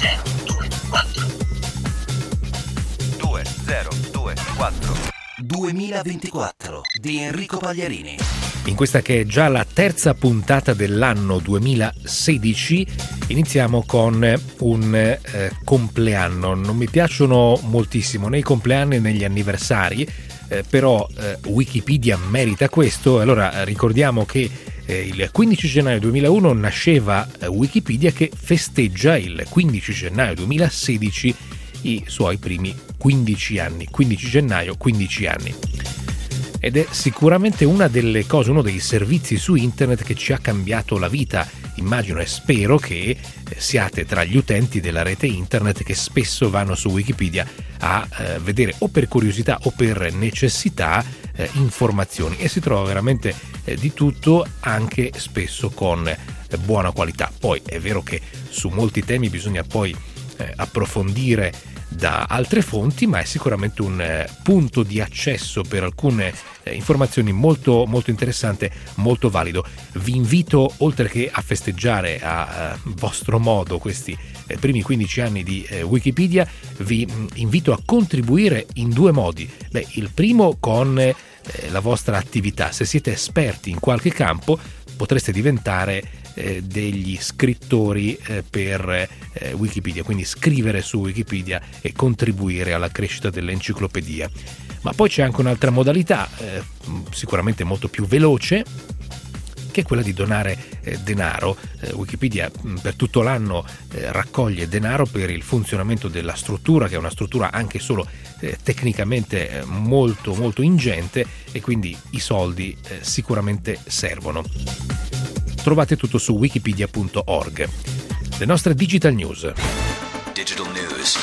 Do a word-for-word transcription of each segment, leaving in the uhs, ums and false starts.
zero due quattro due zero due quattro duemilaventiquattro di Enrico Pagliarini. In questa che è già la terza puntata dell'anno duemilasedici iniziamo con un eh, compleanno. Non mi piacciono moltissimo né i compleanni né gli anniversari, eh, però eh, Wikipedia merita questo. Allora ricordiamo che eh, il quindici gennaio duemilauno nasceva eh, Wikipedia, che festeggia il quindici gennaio duemilasedici i suoi primi quindici anni. quindici gennaio, quindici anni. Ed è sicuramente una delle cose, uno dei servizi su internet che ci ha cambiato la vita. Immagino e spero che siate tra gli utenti della rete internet che spesso vanno su Wikipedia a eh, vedere o per curiosità o per necessità eh, informazioni, e si trova veramente eh, di tutto, anche spesso con eh, buona qualità. Poi è vero che su molti temi bisogna poi eh, approfondire da altre fonti, ma è sicuramente un eh, punto di accesso per alcune eh, informazioni molto molto interessante, molto valido. Vi invito, oltre che a festeggiare a eh, vostro modo questi eh, primi quindici anni di eh, Wikipedia, vi mh, invito a contribuire in due modi. Beh, il primo con eh, la vostra attività. Se siete esperti in qualche campo, potreste diventare Eh, degli scrittori eh, per eh, Wikipedia, quindi scrivere su Wikipedia e contribuire alla crescita dell'enciclopedia. Ma poi c'è anche un'altra modalità, eh, sicuramente molto più veloce, che è quella di donare eh, denaro. Eh, Wikipedia mh, per tutto l'anno eh, raccoglie denaro per il funzionamento della struttura, che è una struttura anche solo eh, tecnicamente eh, molto molto ingente, e quindi i soldi eh, sicuramente servono. Trovate tutto su wikipedia punto org. Le nostre digital news. Digital news.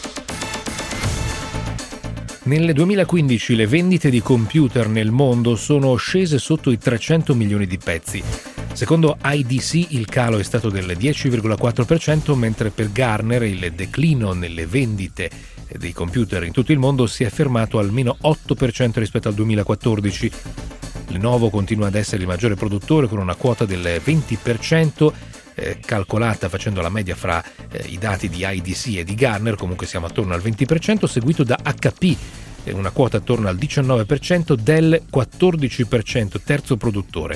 Nel duemilaquindici le vendite di computer nel mondo sono scese sotto i trecento milioni di pezzi. Secondo I D C il calo è stato del dieci virgola quattro per cento, mentre per Gartner il declino nelle vendite dei computer in tutto il mondo si è fermato al meno otto per cento rispetto al duemilaquattordici. Lenovo continua ad essere il maggiore produttore con una quota del venti per cento, eh, calcolata facendo la media fra eh, i dati di I D C e di Gartner. Comunque siamo attorno al venti per cento, seguito da H P, eh, una quota attorno al diciannove per cento, Dell quattordici per cento, terzo produttore.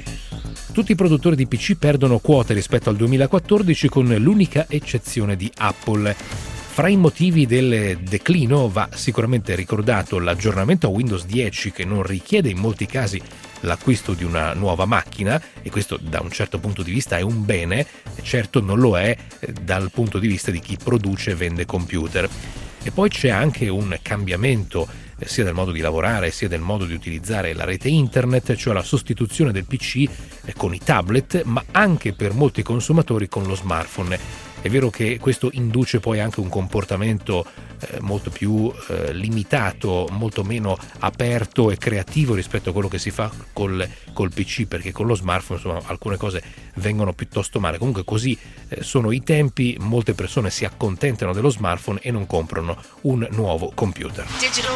Tutti i produttori di P C perdono quote rispetto al duemilaquattordici, con l'unica eccezione di Apple. Fra i motivi del declino va sicuramente ricordato l'aggiornamento a Windows dieci, che non richiede in molti casi l'acquisto di una nuova macchina, e questo da un certo punto di vista è un bene, certo non lo è dal punto di vista di chi produce e vende computer. E poi c'è anche un cambiamento sia del modo di lavorare sia del modo di utilizzare la rete internet, cioè la sostituzione del P C con i tablet, ma anche per molti consumatori con lo smartphone. È vero che questo induce poi anche un comportamento eh, molto più eh, limitato, molto meno aperto e creativo rispetto a quello che si fa col, col P C, perché con lo smartphone insomma alcune cose vengono piuttosto male. Comunque così eh, sono i tempi, molte persone si accontentano dello smartphone e non comprano un nuovo computer. Digital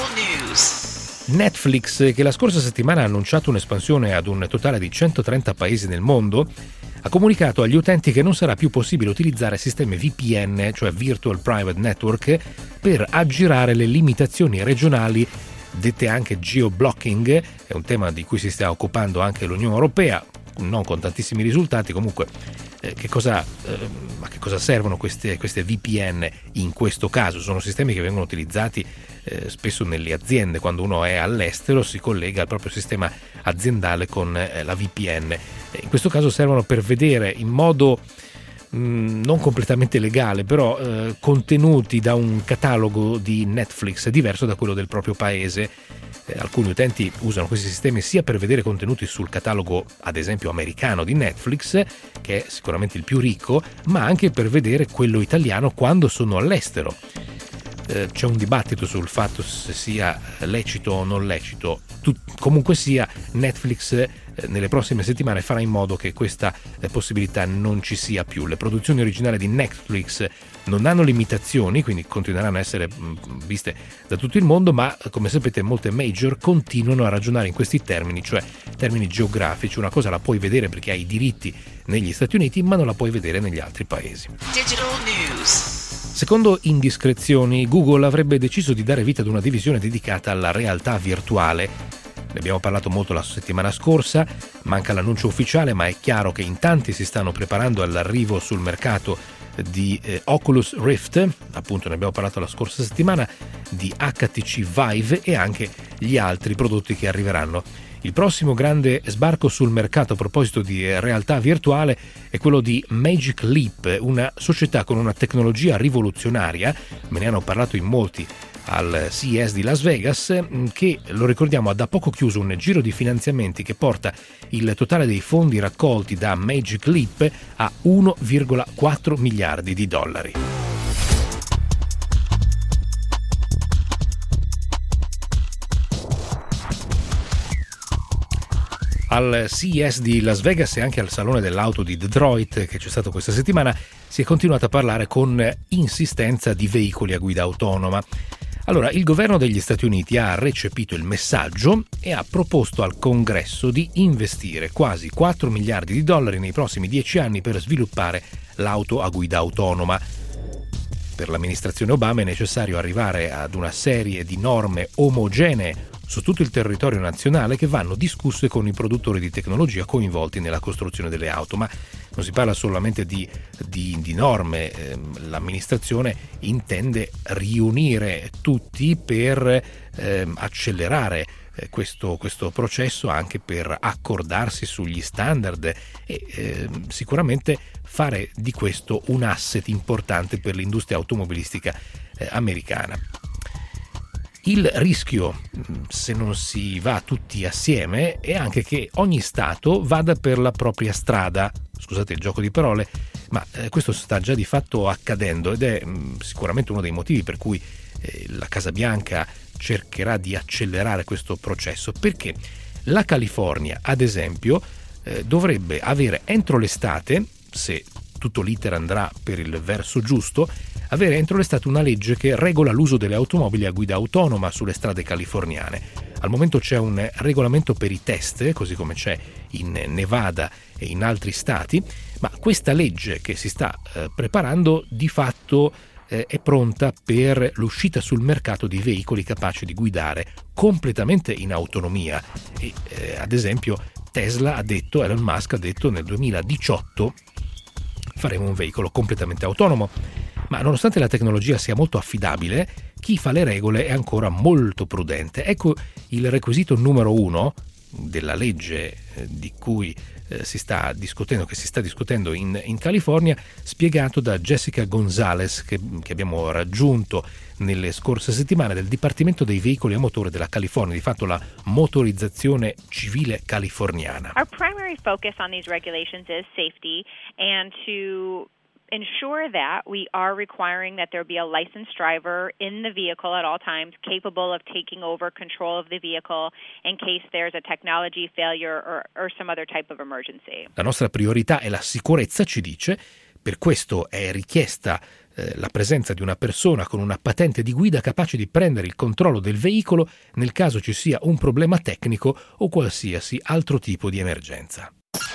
news. Netflix, che la scorsa settimana ha annunciato un'espansione ad un totale di centotrenta paesi nel mondo, ha comunicato agli utenti che non sarà più possibile utilizzare sistemi V P N, cioè Virtual Private Network, per aggirare le limitazioni regionali, dette anche geoblocking. È un tema di cui si sta occupando anche l'Unione Europea, non con tantissimi risultati. Comunque eh, che cosa, eh, a che cosa servono queste, queste V P N in questo caso? Sono sistemi che vengono utilizzati eh, spesso nelle aziende. Quando uno è all'estero si collega al proprio sistema aziendale con eh, la V P N. In questo caso servono per vedere in modo mh, non completamente legale, però eh, contenuti da un catalogo di Netflix diverso da quello del proprio paese. Eh, alcuni utenti usano questi sistemi sia per vedere contenuti sul catalogo, ad esempio americano di Netflix, che è sicuramente il più ricco, ma anche per vedere quello italiano quando sono all'estero. Eh, c'è un dibattito sul fatto se sia lecito o non lecito. Tut- comunque sia, Netflix eh, nelle prossime settimane farà in modo che questa eh, possibilità non ci sia più. Le produzioni originali di Netflix non hanno limitazioni, quindi continueranno a essere mh, viste da tutto il mondo, ma come sapete molte major continuano a ragionare in questi termini, cioè termini geografici. Una cosa la puoi vedere perché hai i diritti negli Stati Uniti, ma non la puoi vedere negli altri paesi. Digital news. Secondo indiscrezioni, Google avrebbe deciso di dare vita ad una divisione dedicata alla realtà virtuale. Ne abbiamo parlato molto la settimana scorsa, manca l'annuncio ufficiale, ma è chiaro che in tanti si stanno preparando all'arrivo sul mercato di eh, Oculus Rift, appunto ne abbiamo parlato la scorsa settimana, di H T C Vive e anche gli altri prodotti che arriveranno. Il prossimo grande sbarco sul mercato a proposito di realtà virtuale è quello di Magic Leap, una società con una tecnologia rivoluzionaria, me ne hanno parlato in molti al C E S di Las Vegas, che, lo ricordiamo, ha da poco chiuso un giro di finanziamenti che porta il totale dei fondi raccolti da Magic Leap a uno virgola quattro miliardi di dollari. Al C E S di Las Vegas e anche al Salone dell'Auto di Detroit, che c'è stato questa settimana, si è continuato a parlare con insistenza di veicoli a guida autonoma. Allora, il governo degli Stati Uniti ha recepito il messaggio e ha proposto al Congresso di investire quasi quattro miliardi di dollari nei prossimi dieci anni per sviluppare l'auto a guida autonoma. Per l'amministrazione Obama è necessario arrivare ad una serie di norme omogenee su tutto il territorio nazionale che vanno discusse con i produttori di tecnologia coinvolti nella costruzione delle auto, ma non si parla solamente di, di, di norme, l'amministrazione intende riunire tutti per eh, accelerare questo, questo processo, anche per accordarsi sugli standard e eh, sicuramente fare di questo un asset importante per l'industria automobilistica eh, americana. Il rischio, se non si va tutti assieme, è anche che ogni Stato vada per la propria strada. Scusate il gioco di parole, ma eh, questo sta già di fatto accadendo ed è mh, sicuramente uno dei motivi per cui eh, la Casa Bianca cercherà di accelerare questo processo, perché la California, ad esempio, eh, dovrebbe avere entro l'estate, se tutto l'iter andrà per il verso giusto, avere entro l'estate una legge che regola l'uso delle automobili a guida autonoma sulle strade californiane. Al momento c'è un regolamento per i test, così come c'è in Nevada e in altri stati, ma questa legge che si sta eh, preparando di fatto eh, è pronta per l'uscita sul mercato di veicoli capaci di guidare completamente in autonomia. E, eh, ad esempio Tesla ha detto, Elon Musk ha detto nel duemiladiciotto faremo un veicolo completamente autonomo. Ma nonostante la tecnologia sia molto affidabile, chi fa le regole è ancora molto prudente. Ecco il requisito numero uno della legge eh, di cui eh, si sta discutendo, che si sta discutendo in, in California, spiegato da Jessica Gonzalez, che, che abbiamo raggiunto nelle scorse settimane del Dipartimento dei Veicoli a motore della California, di fatto la motorizzazione civile californiana. Our primary focus on these regulations is safety and to ensure that we are requiring that there be a licensed driver in the vehicle at all times capable of taking over control of the vehicle in case there's a technology failure or, or some other type of emergency. La nostra priorità è la sicurezza, ci dice, per questo è richiesta eh, la presenza di una persona con una patente di guida capace di prendere il controllo del veicolo nel caso ci sia un problema tecnico o qualsiasi altro tipo di emergenza.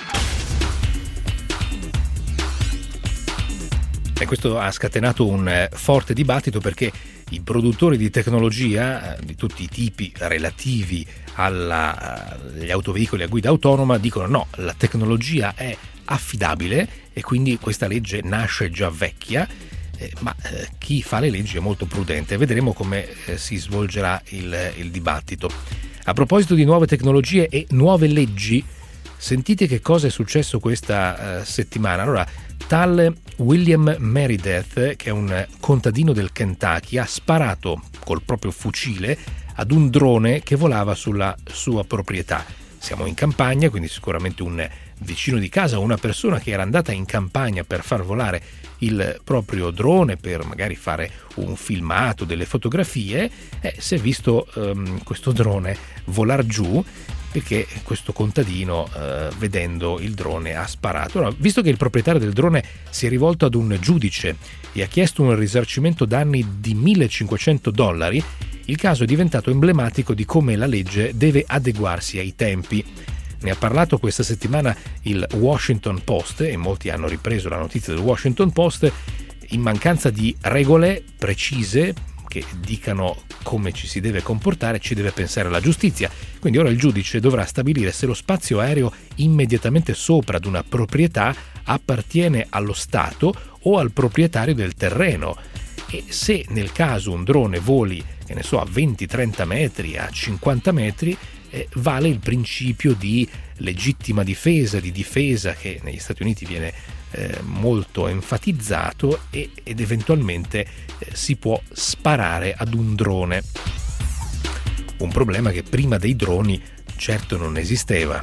E questo ha scatenato un eh, forte dibattito, perché i produttori di tecnologia eh, di tutti i tipi relativi alla, agli autoveicoli a guida autonoma dicono no, la tecnologia è affidabile e quindi questa legge nasce già vecchia, eh, ma eh, chi fa le leggi è molto prudente. Vedremo come eh, si svolgerà il, il dibattito. A proposito di nuove tecnologie e nuove leggi, sentite che cosa è successo questa uh, settimana. Allora, tal William Meredith, che è un contadino del Kentucky, ha sparato col proprio fucile ad un drone che volava sulla sua proprietà. Siamo in campagna, quindi sicuramente un vicino di casa o una persona che era andata in campagna per far volare il proprio drone, per magari fare un filmato, delle fotografie, eh, si è visto um, questo drone volar giù, perché questo contadino, eh, vedendo il drone, ha sparato. Allora, visto che il proprietario del drone si è rivolto ad un giudice e ha chiesto un risarcimento danni di millecinquecento dollari, il caso è diventato emblematico di come la legge deve adeguarsi ai tempi. Ne ha parlato questa settimana il Washington Post, e molti hanno ripreso la notizia del Washington Post, In mancanza di regole precise che dicano come ci si deve comportare, ci deve pensare la giustizia. Quindi ora il giudice dovrà stabilire se lo spazio aereo immediatamente sopra ad una proprietà appartiene allo Stato o al proprietario del terreno, e se nel caso un drone voli, che ne so, a venti trenta metri, a cinquanta metri, eh, vale il principio di legittima difesa, di difesa che negli Stati Uniti viene eh, molto enfatizzato, e, ed eventualmente eh, si può sparare ad un drone. Un problema che prima dei droni certo non esisteva.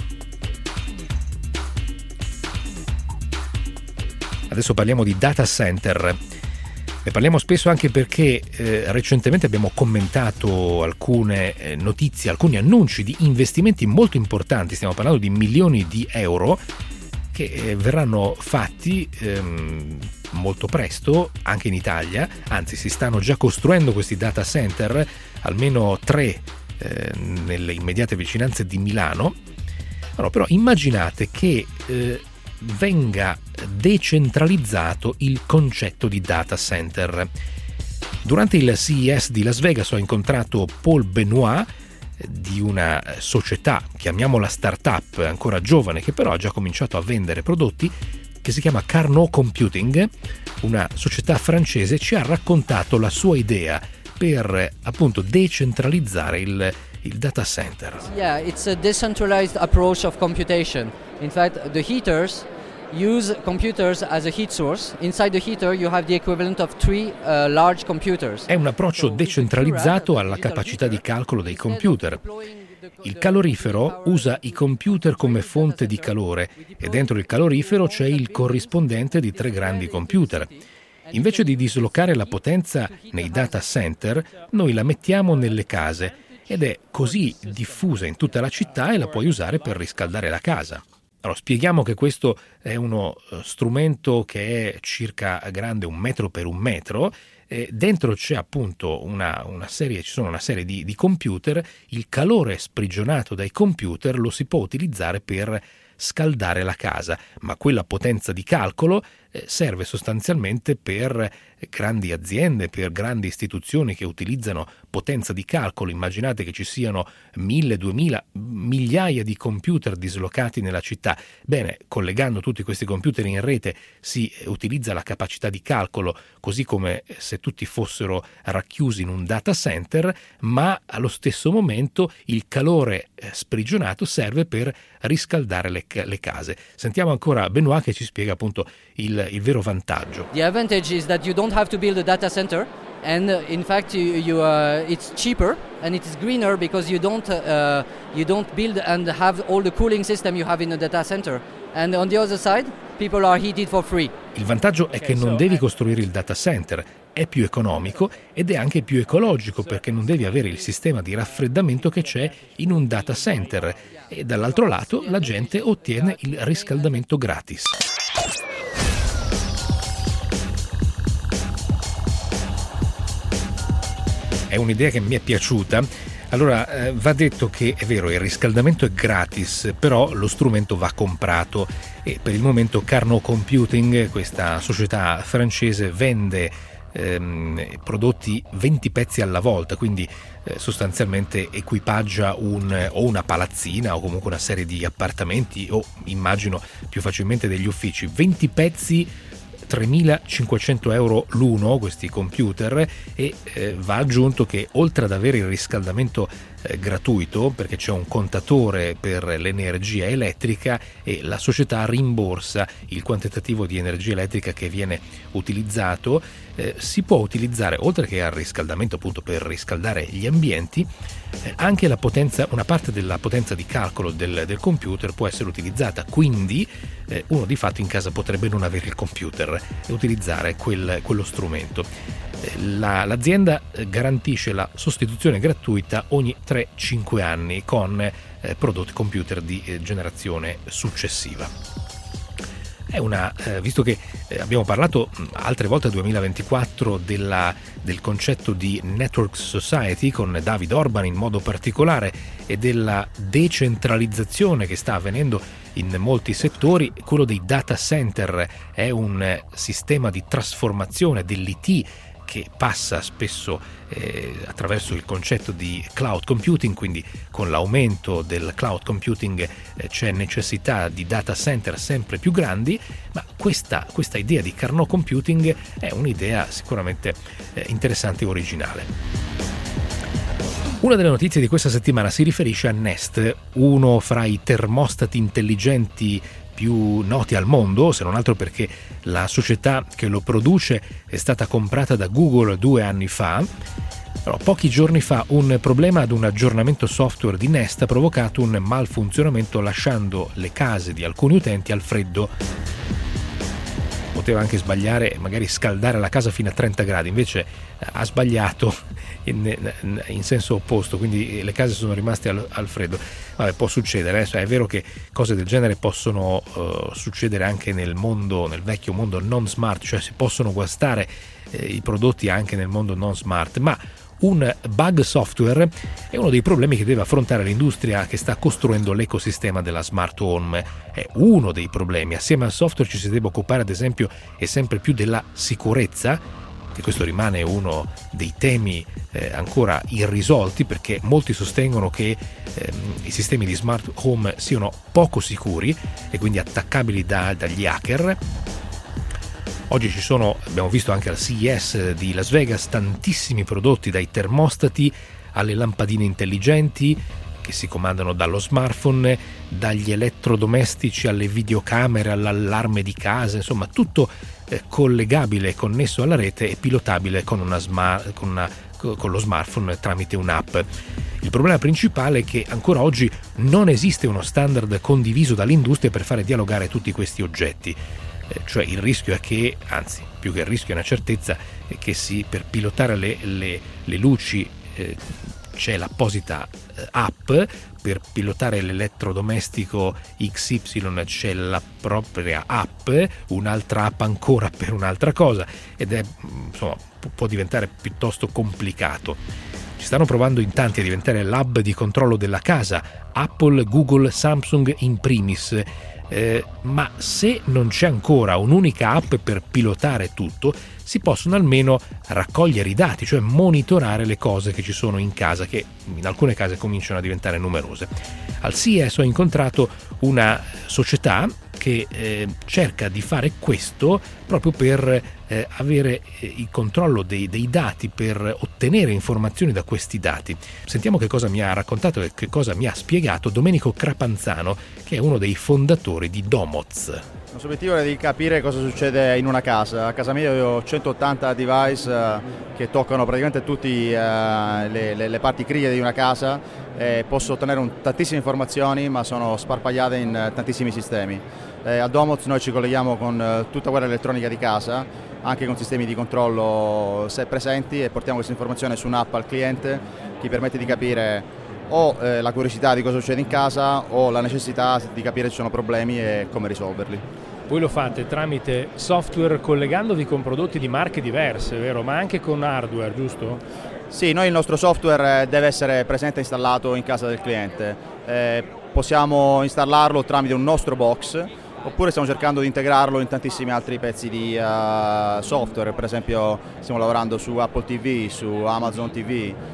Adesso parliamo di data center. Ne parliamo spesso anche perché eh, recentemente abbiamo commentato alcune eh, notizie, alcuni annunci di investimenti molto importanti. Stiamo parlando di milioni di euro che eh, verranno fatti ehm, molto presto anche in Italia. Anzi, si stanno già costruendo questi data center, almeno tre eh, nelle immediate vicinanze di Milano. Allora, però immaginate che eh, venga decentralizzato il concetto di data center. Durante il C E S di Las Vegas ho incontrato Paul Benoit di una società, chiamiamola startup, ancora giovane, che però ha già cominciato a vendere prodotti, che si chiama Carnot Computing, una società francese. Ci ha raccontato la sua idea per appunto decentralizzare il, il data center. Yeah, it's a decentralized approach of computation. In fact, the heaters use computers as a heat source. Inside the heater you have the equivalent of three uh, large computers. È un approccio decentralizzato alla capacità di calcolo dei computer. Il calorifero usa i computer come fonte di calore e dentro il calorifero c'è il corrispondente di tre grandi computer. Invece di dislocare la potenza nei data center, noi la mettiamo nelle case ed è così diffusa in tutta la città e la puoi usare per riscaldare la casa. Allora, spieghiamo che questo è uno strumento che è circa grande un metro per un metro. Eh, dentro c'è appunto una, una serie, ci sono una serie di, di computer. Il calore sprigionato dai computer lo si può utilizzare per scaldare la casa, ma quella potenza di calcolo eh, serve sostanzialmente per grandi aziende, per grandi istituzioni che utilizzano potenza di calcolo. Immaginate che ci siano mille, duemila, migliaia di computer dislocati nella città. Bene, collegando tutti questi computer in rete si utilizza la capacità di calcolo, così come se tutti fossero racchiusi in un data center, ma allo stesso momento il calore sprigionato serve per riscaldare le, le case. Sentiamo ancora Benoit che ci spiega appunto il, il vero vantaggio. The advantage is that you don't have to build a data center, and uh, in fact you, you uh, it's cheaper and it's greener because you don't uh, you don't build and have all the cooling system you have in a data center, and on the other side people are heated for free. Il vantaggio è che non devi costruire il data center, è più economico ed è anche più ecologico perché non devi avere il sistema di raffreddamento che c'è in un data center, e dall'altro lato la gente ottiene il riscaldamento gratis. È un'idea che mi è piaciuta. Allora, eh, va detto che è vero, il riscaldamento è gratis, però lo strumento va comprato, e per il momento Carnot Computing, questa società francese, vende ehm, prodotti venti pezzi alla volta, quindi eh, sostanzialmente equipaggia un, o una palazzina o comunque una serie di appartamenti, o immagino più facilmente degli uffici. venti pezzi, tremilacinquecento euro l'uno, questi computer, e eh, va aggiunto che oltre ad avere il riscaldamento eh, gratuito, perché c'è un contatore per l'energia elettrica e la società rimborsa il quantitativo di energia elettrica che viene utilizzato, eh, si può utilizzare, oltre che al riscaldamento appunto per riscaldare gli ambienti, eh, anche la potenza, una parte della potenza di calcolo del, del computer può essere utilizzata. Quindi eh, uno di fatto in casa potrebbe non avere il computer e utilizzare quel, quello strumento. La, l'azienda garantisce la sostituzione gratuita ogni tre cinque anni con eh, prodotti computer di eh, generazione successiva. è una, eh, visto che eh, abbiamo parlato altre volte nel duemilaventiquattro della, del concetto di Network Society con David Orban in modo particolare e della decentralizzazione che sta avvenendo in molti settori, quello dei data center è un eh, sistema di trasformazione dell'I T che passa spesso eh, attraverso il concetto di cloud computing, quindi con l'aumento del cloud computing eh, c'è necessità di data center sempre più grandi, ma questa, questa idea di Carnot Computing è un'idea sicuramente eh, interessante e originale. Una delle notizie di questa settimana si riferisce a Nest, uno fra i termostati intelligenti più noti al mondo, se non altro perché la società che lo produce è stata comprata da Google due anni fa. Però, pochi giorni fa un problema ad un aggiornamento software di Nest ha provocato un malfunzionamento lasciando le case di alcuni utenti al freddo. Poteva anche sbagliare, magari scaldare la casa fino a trenta gradi, invece ha sbagliato in, in senso opposto, quindi le case sono rimaste al, al freddo. Vabbè, può succedere, eh? Cioè, è vero che cose del genere possono uh, succedere anche nel mondo, nel vecchio mondo non smart, cioè si possono guastare eh, i prodotti anche nel mondo non smart, ma un bug software è uno dei problemi che deve affrontare l'industria che sta costruendo l'ecosistema della smart home. È uno dei problemi. Assieme al software ci si deve occupare ad esempio e sempre più della sicurezza, che questo rimane uno dei temi eh, ancora irrisolti, perché molti sostengono che eh, i sistemi di smart home siano poco sicuri e quindi attaccabili da, dagli hacker. Oggi ci sono, abbiamo visto anche al C E S di Las Vegas, tantissimi prodotti, dai termostati alle lampadine intelligenti che si comandano dallo smartphone, dagli elettrodomestici alle videocamere, all'allarme di casa, insomma tutto eh, collegabile, connesso alla rete e pilotabile con, una smart, con, una, con lo smartphone tramite un'app. Il problema principale è che ancora oggi non esiste uno standard condiviso dall'industria per fare dialogare tutti questi oggetti. Cioè il rischio è che, anzi più che il rischio è una certezza, è che si, per pilotare le, le, le luci eh, c'è l'apposita eh, app, per pilotare l'elettrodomestico X Y c'è la propria app, un'altra app ancora per un'altra cosa, ed è, insomma, può diventare piuttosto complicato. Ci stanno provando in tanti a diventare l'hub di controllo della casa, Apple, Google, Samsung in primis. Eh, ma se non c'è ancora un'unica app per pilotare tutto, si possono almeno raccogliere i dati, cioè monitorare le cose che ci sono in casa, che in alcune case cominciano a diventare numerose. Al C E S ho incontrato una società che eh, cerca di fare questo proprio per eh, avere eh, il controllo dei, dei dati, per ottenere informazioni da questi dati. Sentiamo che cosa mi ha raccontato e che cosa mi ha spiegato Domenico Crapanzano, che è uno dei fondatori di Domoz. Il nostro obiettivo è di capire cosa succede in una casa. A casa mia io ho centottanta device uh, che toccano praticamente tutte uh, le, le, le parti critiche di una casa, e posso ottenere un, tantissime informazioni, ma sono sparpagliate in uh, tantissimi sistemi. Eh, a Domoz noi ci colleghiamo con uh, tutta quella elettronica di casa, anche con sistemi di controllo se presenti, e portiamo questa informazione su un'app al cliente che permette di capire o eh, la curiosità di cosa succede in casa o la necessità di capire se ci sono problemi e come risolverli. Voi lo fate tramite software collegandovi con prodotti di marche diverse, vero? Ma anche con hardware, giusto? Sì, noi il nostro software deve essere presente e installato in casa del cliente. Eh, possiamo installarlo tramite un nostro box, oppure stiamo cercando di integrarlo in tantissimi altri pezzi di uh, software. Per esempio stiamo lavorando su Apple T V, su Amazon T V,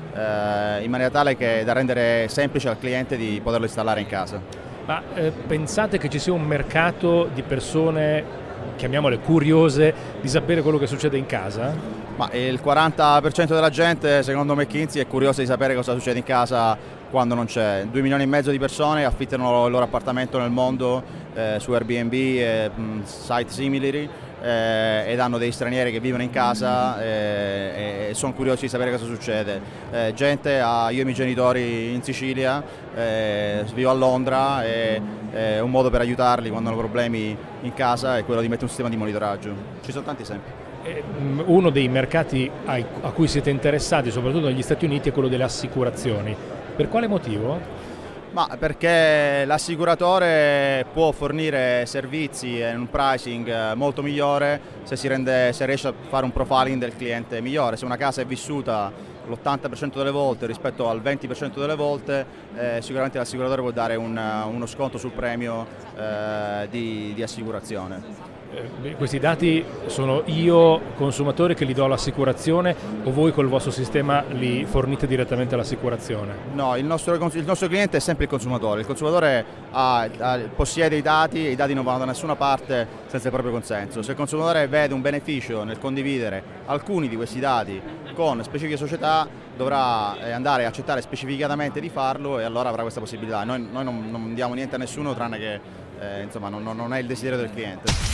uh, in maniera tale che da rendere semplice al cliente di poterlo installare in casa. Ma eh, pensate che ci sia un mercato di persone, chiamiamole curiose, di sapere quello che succede in casa? Ma il quaranta per cento della gente, secondo McKinsey, è curiosa di sapere cosa succede in casa quando non c'è. Due milioni e mezzo di persone affittano il loro appartamento nel mondo eh, su Airbnb e mh, site simili, eh, ed hanno dei stranieri che vivono in casa eh, e sono curiosi di sapere cosa succede. Eh, gente, ha, io e i miei genitori in Sicilia, eh, vivo a Londra, e eh, un modo per aiutarli quando hanno problemi in casa è quello di mettere un sistema di monitoraggio. Ci sono tanti esempi. Uno dei mercati a cui siete interessati, soprattutto negli Stati Uniti, è quello delle assicurazioni. Per quale motivo? Ma perché l'assicuratore può fornire servizi e un pricing molto migliore se si rende, se riesce a fare un profiling del cliente migliore. Se una casa è vissuta l'ottanta per cento delle volte rispetto al venti per cento delle volte, eh, sicuramente l'assicuratore può dare un, uno sconto sul premio eh, di, di assicurazione. Eh, questi dati sono io consumatore che li do l'assicurazione o voi col vostro sistema li fornite direttamente all'assicurazione? No, il nostro, il nostro cliente è sempre il consumatore. Il consumatore ha, ha, possiede i dati e i dati non vanno da nessuna parte senza il proprio consenso. Se il consumatore vede un beneficio nel condividere alcuni di questi dati con specifiche società, dovrà andare a accettare specificatamente di farlo e allora avrà questa possibilità. Noi, noi non, non diamo niente a nessuno tranne che eh, insomma, non, non è il desiderio del cliente.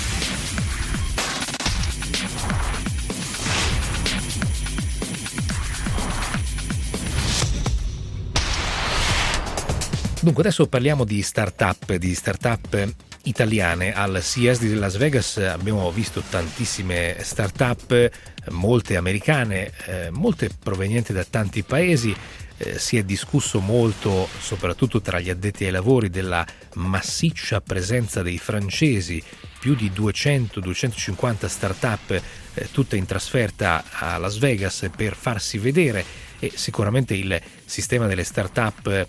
Dunque adesso parliamo di start-up, di start-up italiane. Al C E S di Las Vegas abbiamo visto tantissime start-up, molte americane, eh, molte provenienti da tanti paesi. Eh, si è discusso molto, soprattutto tra gli addetti ai lavori, della massiccia presenza dei francesi, più di duecento duecentocinquanta start-up, eh, tutte in trasferta a Las Vegas per farsi vedere, e sicuramente il sistema delle start-up eh,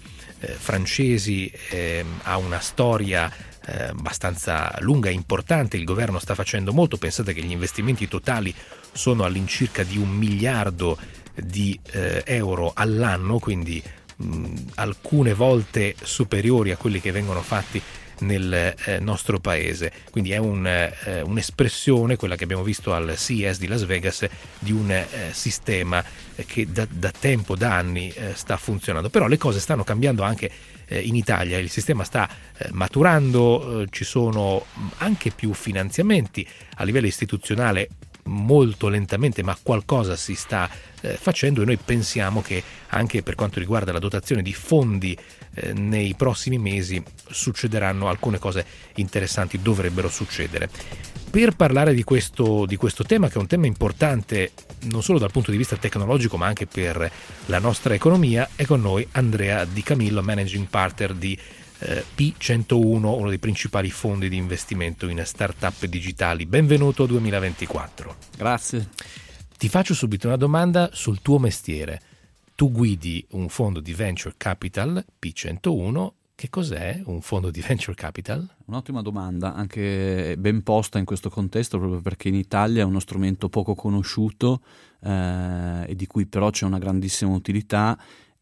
francesi eh, ha una storia eh, abbastanza lunga e importante. Il governo sta facendo molto, pensate che gli investimenti totali sono all'incirca di un miliardo di eh, euro all'anno, quindi mh, alcune volte superiori a quelli che vengono fatti nel eh, nostro paese. Quindi è un, eh, un'espressione, quella che abbiamo visto al C E S di Las Vegas, di un eh, sistema eh, che da, da tempo, da anni eh, sta funzionando. Però le cose stanno cambiando anche eh, in Italia, il sistema sta eh, maturando, eh, ci sono anche più finanziamenti a livello istituzionale, molto lentamente, ma qualcosa si sta eh, facendo, e noi pensiamo che anche per quanto riguarda la dotazione di fondi eh, nei prossimi mesi succederanno alcune cose interessanti, dovrebbero succedere. Per parlare di questo, di questo tema, che è un tema importante non solo dal punto di vista tecnologico ma anche per la nostra economia, è con noi Andrea Di Camillo, Managing Partner di P centouno, uno dei principali fondi di investimento in start-up digitali. Benvenuto duemilaventiquattro. Grazie. Ti faccio subito una domanda sul tuo mestiere. Tu guidi un fondo di venture capital, P centouno. Che cos'è un fondo di venture capital? Un'ottima domanda, anche ben posta in questo contesto, proprio perché in Italia è uno strumento poco conosciuto eh, e di cui però c'è una grandissima utilità.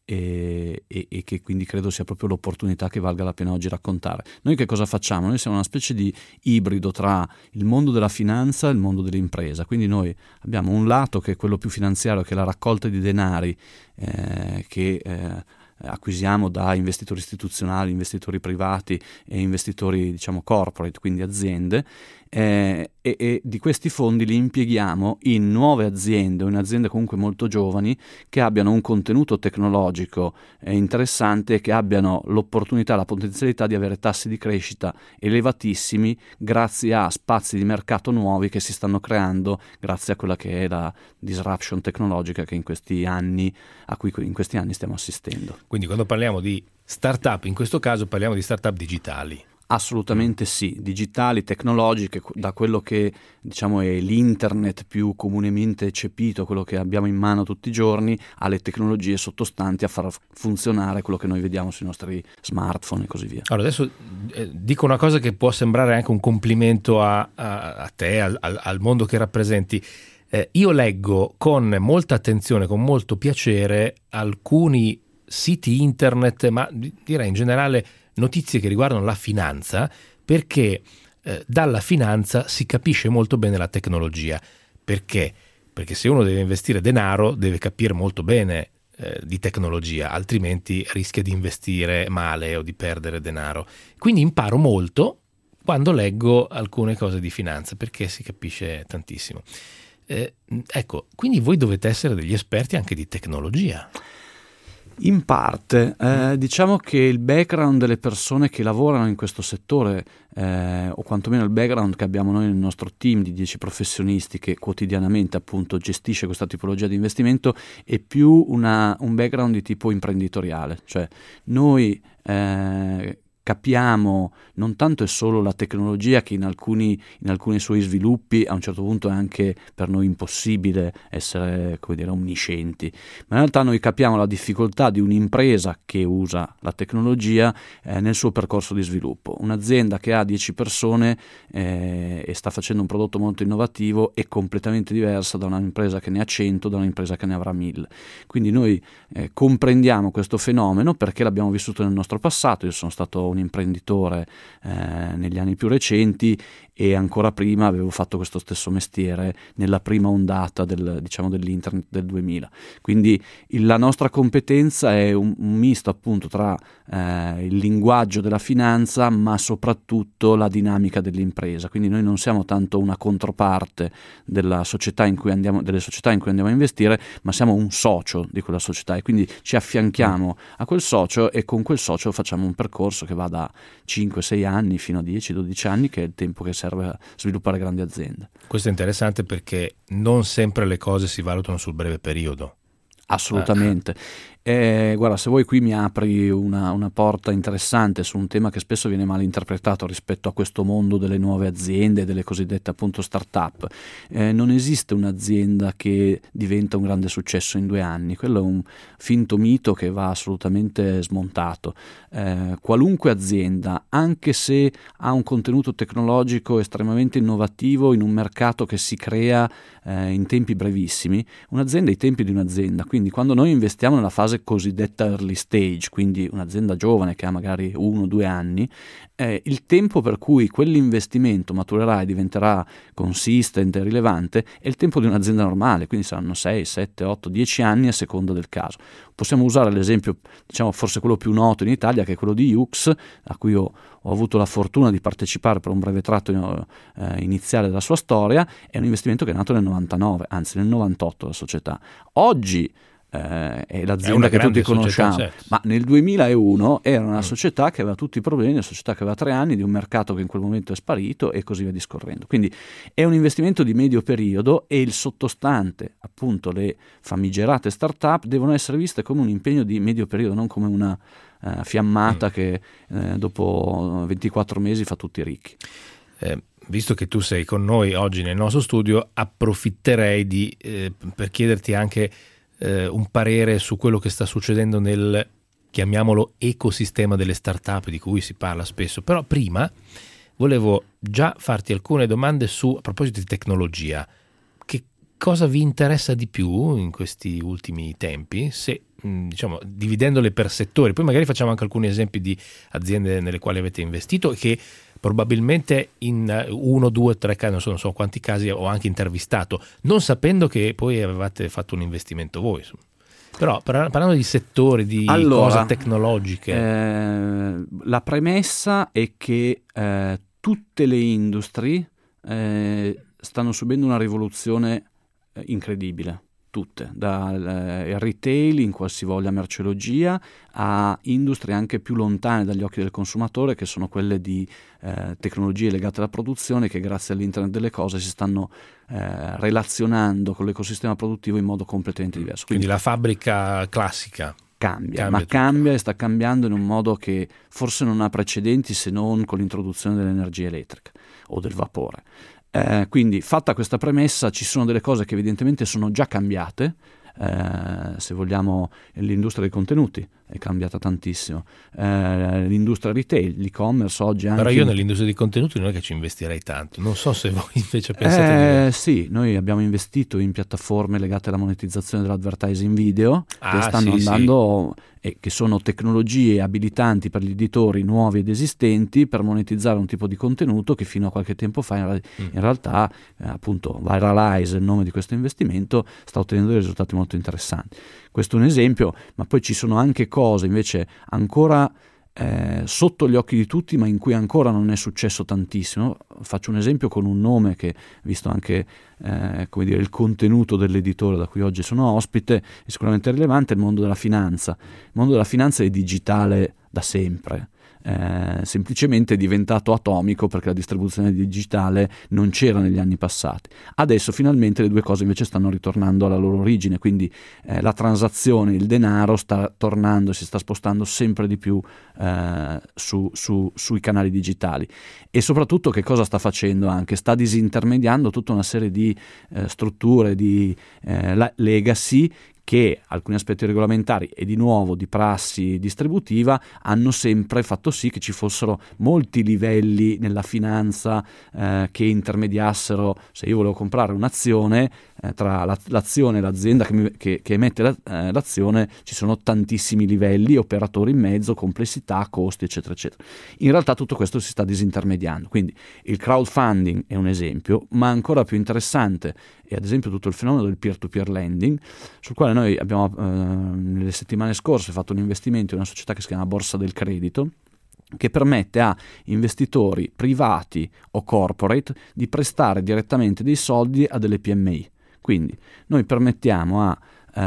E, e, e che quindi credo sia proprio l'opportunità che valga la pena oggi raccontare. Noi che cosa facciamo? Noi siamo una specie di ibrido tra il mondo della finanza e il mondo dell'impresa, quindi noi abbiamo un lato che è quello più finanziario, che è la raccolta di denari eh, che eh, acquisiamo da investitori istituzionali, investitori privati e investitori, diciamo, corporate, quindi aziende, eh, e, e di questi fondi li impieghiamo in nuove aziende o in aziende comunque molto giovani che abbiano un contenuto tecnologico eh, interessante e che abbiano l'opportunità, la potenzialità di avere tassi di crescita elevatissimi grazie a spazi di mercato nuovi che si stanno creando grazie a quella che è la disruption tecnologica che in questi anni a cui in questi anni stiamo assistendo. Quindi quando parliamo di startup, in questo caso parliamo di startup digitali. Assolutamente sì, digitali, tecnologiche, da quello che diciamo è l'internet più comunemente eccepito, quello che abbiamo in mano tutti i giorni, alle tecnologie sottostanti a far funzionare quello che noi vediamo sui nostri smartphone e così via. Allora adesso eh, dico una cosa che può sembrare anche un complimento a, a, a te, al, al mondo che rappresenti. Eh, io leggo con molta attenzione, con molto piacere alcuni siti internet, ma direi in generale notizie che riguardano la finanza, perché eh, dalla finanza si capisce molto bene la tecnologia. Perché? Perché se uno deve investire denaro deve capire molto bene eh, di tecnologia, altrimenti rischia di investire male o di perdere denaro. Quindi imparo molto quando leggo alcune cose di finanza, perché si capisce tantissimo. Eh, ecco, quindi voi dovete essere degli esperti anche di tecnologia. In parte, eh, diciamo che il background delle persone che lavorano in questo settore, eh, o quantomeno il background che abbiamo noi nel nostro team di dieci professionisti che quotidianamente appunto gestisce questa tipologia di investimento, è più una, un background di tipo imprenditoriale, cioè noi eh, capiamo non tanto è solo la tecnologia che in alcuni, in alcuni suoi sviluppi a un certo punto è anche per noi impossibile essere, come dire, omniscienti, ma in realtà noi capiamo la difficoltà di un'impresa che usa la tecnologia eh, nel suo percorso di sviluppo. Un'azienda che ha dieci persone eh, e sta facendo un prodotto molto innovativo è completamente diversa da un'impresa che ne ha cento, da un'impresa che ne avrà mille. Quindi noi eh, comprendiamo questo fenomeno perché l'abbiamo vissuto nel nostro passato. Io sono stato un imprenditore eh, negli anni più recenti e ancora prima avevo fatto questo stesso mestiere nella prima ondata del, diciamo, dell'internet del duemila. Quindi il, la nostra competenza è un, un misto appunto tra eh, il linguaggio della finanza ma soprattutto la dinamica dell'impresa. Quindi noi non siamo tanto una controparte della società in cui andiamo, delle società in cui andiamo a investire, ma siamo un socio di quella società e quindi ci affianchiamo a quel socio e con quel socio facciamo un percorso che va da cinque sei anni fino a dieci dodici anni, che è il tempo che serve a sviluppare grandi aziende. Questo è interessante perché non sempre le cose si valutano sul breve periodo. Assolutamente. Eh, guarda, se vuoi qui mi apri una, una porta interessante su un tema che spesso viene mal interpretato rispetto a questo mondo delle nuove aziende, delle cosiddette appunto start-up. Eh, non esiste un'azienda che diventa un grande successo in due anni, quello è un finto mito che va assolutamente smontato. Eh, qualunque azienda, anche se ha un contenuto tecnologico estremamente innovativo in un mercato che si crea eh, in tempi brevissimi, un'azienda ha i tempi di un'azienda, quindi quando noi investiamo nella fase cosiddetta early stage, quindi un'azienda giovane che ha magari uno o due anni, eh, il tempo per cui quell'investimento maturerà e diventerà consistent e rilevante è il tempo di un'azienda normale, quindi saranno sei, sette, otto, dieci anni a seconda del caso. Possiamo usare l'esempio, diciamo forse quello più noto in Italia, che è quello di Yux, a cui ho, ho avuto la fortuna di partecipare per un breve tratto eh, iniziale della sua storia. È un investimento che è nato nel novantanove, anzi nel novantotto la società. Oggi Eh, è l'azienda è che tutti conosciamo, società, certo. Ma nel duemilauno era una mm. società che aveva tutti i problemi, una società che aveva tre anni, di un mercato che in quel momento è sparito e così via discorrendo. Quindi è un investimento di medio periodo e il sottostante, appunto le famigerate start-up, devono essere viste come un impegno di medio periodo, non come una uh, fiammata mm. che uh, dopo ventiquattro mesi fa tutti ricchi. Eh, visto che tu sei con noi oggi nel nostro studio, approfitterei di, eh, per chiederti anche Uh, un parere su quello che sta succedendo nel, chiamiamolo, ecosistema delle start-up di cui si parla spesso. Però prima volevo già farti alcune domande su, a proposito di tecnologia. Che cosa vi interessa di più in questi ultimi tempi? Se, mh, diciamo, dividendole per settori, poi magari facciamo anche alcuni esempi di aziende nelle quali avete investito e che probabilmente in uno, due, tre casi, non so, non so quanti casi ho anche intervistato, non sapendo che poi avevate fatto un investimento voi. Però parlando di settori, di allora, cose tecnologiche. Eh, la premessa è che eh, tutte le industrie eh, stanno subendo una rivoluzione eh, incredibile. Tutte, dal eh, retail in qualsivoglia merceologia a industrie anche più lontane dagli occhi del consumatore, che sono quelle di eh, tecnologie legate alla produzione, che grazie all'internet delle cose si stanno eh, relazionando con l'ecosistema produttivo in modo completamente diverso. Quindi, Quindi la fabbrica classica cambia, cambia ma tutto. cambia e sta cambiando in un modo che forse non ha precedenti, se non con l'introduzione dell'energia elettrica o del vapore. Eh, quindi fatta questa premessa, ci sono delle cose che evidentemente sono già cambiate. Eh, se vogliamo, l'industria dei contenuti è cambiata tantissimo, eh, l'industria retail, l'e-commerce oggi anche. Però io nell'industria dei contenuti non è che ci investirei tanto, non so se voi invece pensate eh, di... Sì, noi abbiamo investito in piattaforme legate alla monetizzazione dell'advertising video, ah, che stanno sì, andando sì. e che sono tecnologie abilitanti per gli editori nuovi ed esistenti per monetizzare un tipo di contenuto che fino a qualche tempo fa in, mm. in realtà eh, appunto Viralize, il nome di questo investimento, sta ottenendo dei risultati molto interessanti. Questo è un esempio, ma poi ci sono anche cose invece ancora eh, sotto gli occhi di tutti, ma in cui ancora non è successo tantissimo. Faccio un esempio con un nome che, visto anche eh, come dire, il contenuto dell'editore da cui oggi sono ospite, è sicuramente rilevante: il mondo della finanza. Il mondo della finanza è digitale da sempre. Eh, semplicemente è diventato atomico perché la distribuzione digitale non c'era negli anni passati. Adesso finalmente le due cose invece stanno ritornando alla loro origine, quindi eh, la transazione, il denaro sta tornando, si sta spostando sempre di più eh, su, su, sui canali digitali. E soprattutto che cosa sta facendo anche? Sta disintermediando tutta una serie di eh, strutture, di eh, legacy, che alcuni aspetti regolamentari e di nuovo di prassi distributiva hanno sempre fatto sì che ci fossero molti livelli nella finanza eh, che intermediassero. Se io volevo comprare un'azione, eh, tra la, l'azione e l'azienda che, mi, che, che emette la, eh, l'azione ci sono tantissimi livelli, operatori in mezzo, complessità, costi, eccetera, eccetera. In realtà tutto questo si sta disintermediando, quindi il crowdfunding è un esempio, ma ancora più interessante è ad esempio tutto il fenomeno del peer-to-peer lending, sul quale noi abbiamo eh, nelle settimane scorse fatto un investimento in una società che si chiama Borsa del Credito, che permette a investitori privati o corporate di prestare direttamente dei soldi a delle P M I. Quindi noi permettiamo a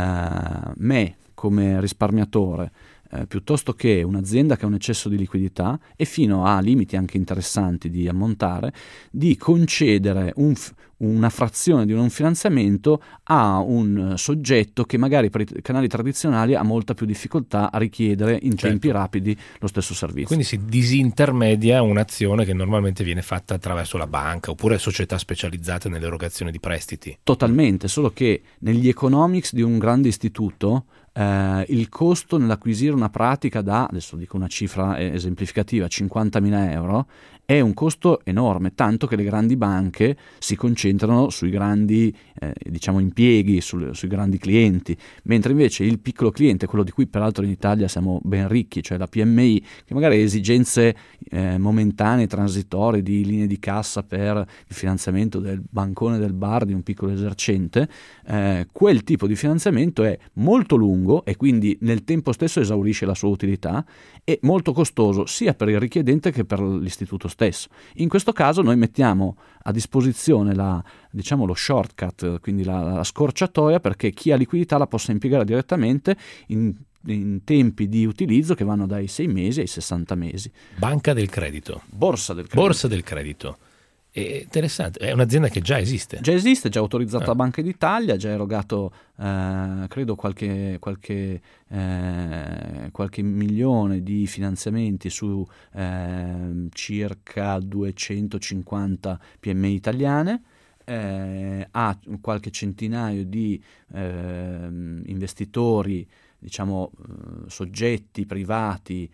eh, me come risparmiatore, Eh, piuttosto che un'azienda che ha un eccesso di liquidità e fino a limiti anche interessanti di ammontare, di concedere un f- una frazione di un finanziamento a un soggetto che magari per i canali tradizionali ha molta più difficoltà a richiedere in certo. tempi rapidi lo stesso servizio. Quindi si disintermedia un'azione che normalmente viene fatta attraverso la banca oppure società specializzate nell'erogazione di prestiti. Totalmente, solo che negli economics di un grande istituto Uh, il costo nell'acquisire una pratica da, adesso dico una cifra esemplificativa, cinquantamila euro, è un costo enorme, tanto che le grandi banche si concentrano sui grandi eh, diciamo impieghi, sul, sui grandi clienti, mentre invece il piccolo cliente, quello di cui peraltro in Italia siamo ben ricchi, cioè la P M I, che magari ha esigenze eh, momentanee, transitorie, di linee di cassa per il finanziamento del bancone del bar di un piccolo esercente, eh, quel tipo di finanziamento è molto lungo e quindi nel tempo stesso esaurisce la sua utilità, e molto costoso sia per il richiedente che per l'istituto stesso. In questo caso noi mettiamo a disposizione la, diciamo lo shortcut, quindi la, la scorciatoia, perché chi ha liquidità la possa impiegare direttamente in, in tempi di utilizzo che vanno dai sei mesi ai sessanta mesi. Banca del credito. Borsa del credito. Borsa del credito. È interessante, è un'azienda che già esiste. Già esiste, già autorizzata ah. da Banca d'Italia, già erogato eh, credo qualche, qualche, eh, qualche milione di finanziamenti su eh, circa duecentocinquanta P M I italiane, eh, ha qualche centinaio di eh, investitori, diciamo eh, soggetti privati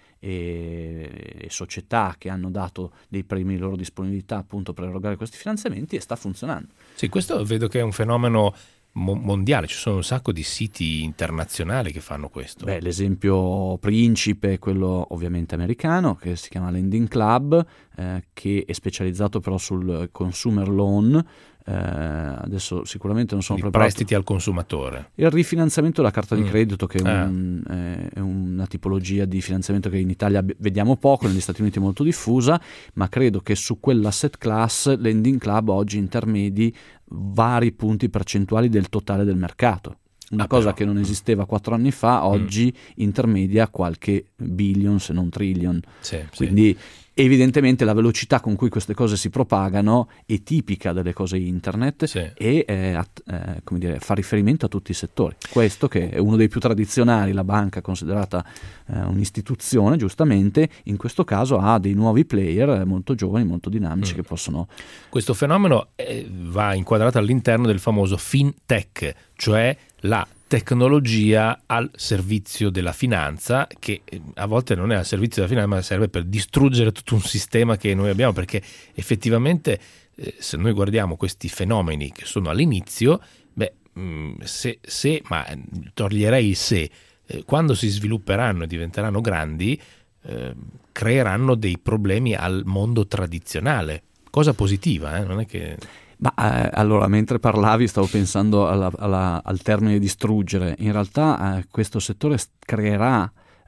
e, e società che hanno dato dei premi di loro disponibilità appunto per erogare questi finanziamenti, e sta funzionando. Sì, questo vedo che è un fenomeno mo- mondiale, ci sono un sacco di siti internazionali che fanno questo. Beh, l'esempio principe è quello ovviamente americano, che si chiama Lending Club, eh, che è specializzato però sul consumer loan. Eh, adesso sicuramente non sono I preparato. Prestiti al consumatore. Il rifinanziamento della carta di mm. credito, che è, ah. un, è, è una tipologia di finanziamento che in Italia vediamo poco, negli Stati Uniti è molto diffusa, ma credo che su quell'asset class Lending Club oggi intermedi vari punti percentuali del totale del mercato. Una ah, cosa però. che non esisteva quattro anni fa, oggi mm. intermedia qualche billion se non trillion. Sì, quindi sì. Evidentemente la velocità con cui queste cose si propagano è tipica delle cose internet, sì. e eh, at, eh, come dire, fa riferimento a tutti i settori. Questo, che è uno dei più tradizionali, la banca considerata eh, un'istituzione, giustamente, in questo caso ha dei nuovi player molto giovani, molto dinamici, mm. che possono... Questo fenomeno eh, va inquadrato all'interno del famoso fintech, cioè la tecnologia al servizio della finanza, che a volte non è al servizio della finanza, ma serve per distruggere tutto un sistema che noi abbiamo, perché effettivamente eh, se noi guardiamo questi fenomeni che sono all'inizio, beh, mh, se, se, ma toglierei il se, eh, quando si svilupperanno e diventeranno grandi, eh, creeranno dei problemi al mondo tradizionale, cosa positiva, eh? Non è che... Ma eh, allora, mentre parlavi stavo pensando alla, alla, al termine distruggere. In realtà eh, questo settore creerà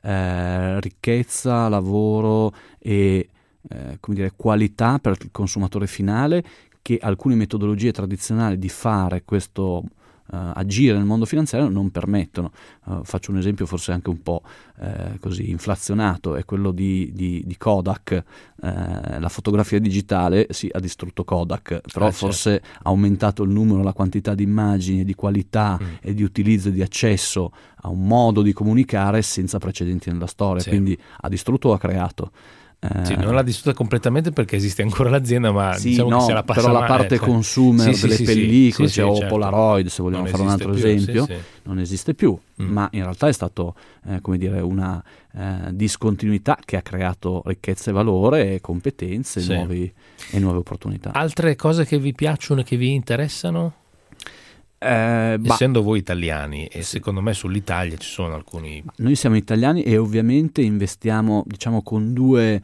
eh, ricchezza, lavoro e eh, come dire, qualità per il consumatore finale, che alcune metodologie tradizionali di fare questo Uh, agire nel mondo finanziario non permettono. Uh, faccio un esempio forse anche un po' uh, così inflazionato, è quello di, di, di Kodak. Uh, la fotografia digitale sì, ha distrutto Kodak, però ah, forse certo. ha aumentato il numero, la quantità di immagini, di qualità mm. e di utilizzo e di accesso a un modo di comunicare senza precedenti nella storia, sì. Quindi ha distrutto o ha creato? Sì, non l'ha distrutta completamente perché esiste ancora l'azienda, ma sì, diciamo no, che se la passa però male, la parte cioè... consumer sì, delle sì, pellicole, sì, cioè, sì, o certo. Polaroid, se vogliamo non fare un altro più, esempio, sì, sì. non esiste più, mm. ma in realtà è stato eh, come dire una eh, discontinuità che ha creato ricchezza e valore e competenze sì. e, nuovi, e nuove opportunità. Altre cose che vi piacciono e che vi interessano? Eh, Essendo bah, voi italiani e sì. secondo me sull'Italia ci sono alcuni... Noi siamo italiani e ovviamente investiamo, diciamo, con due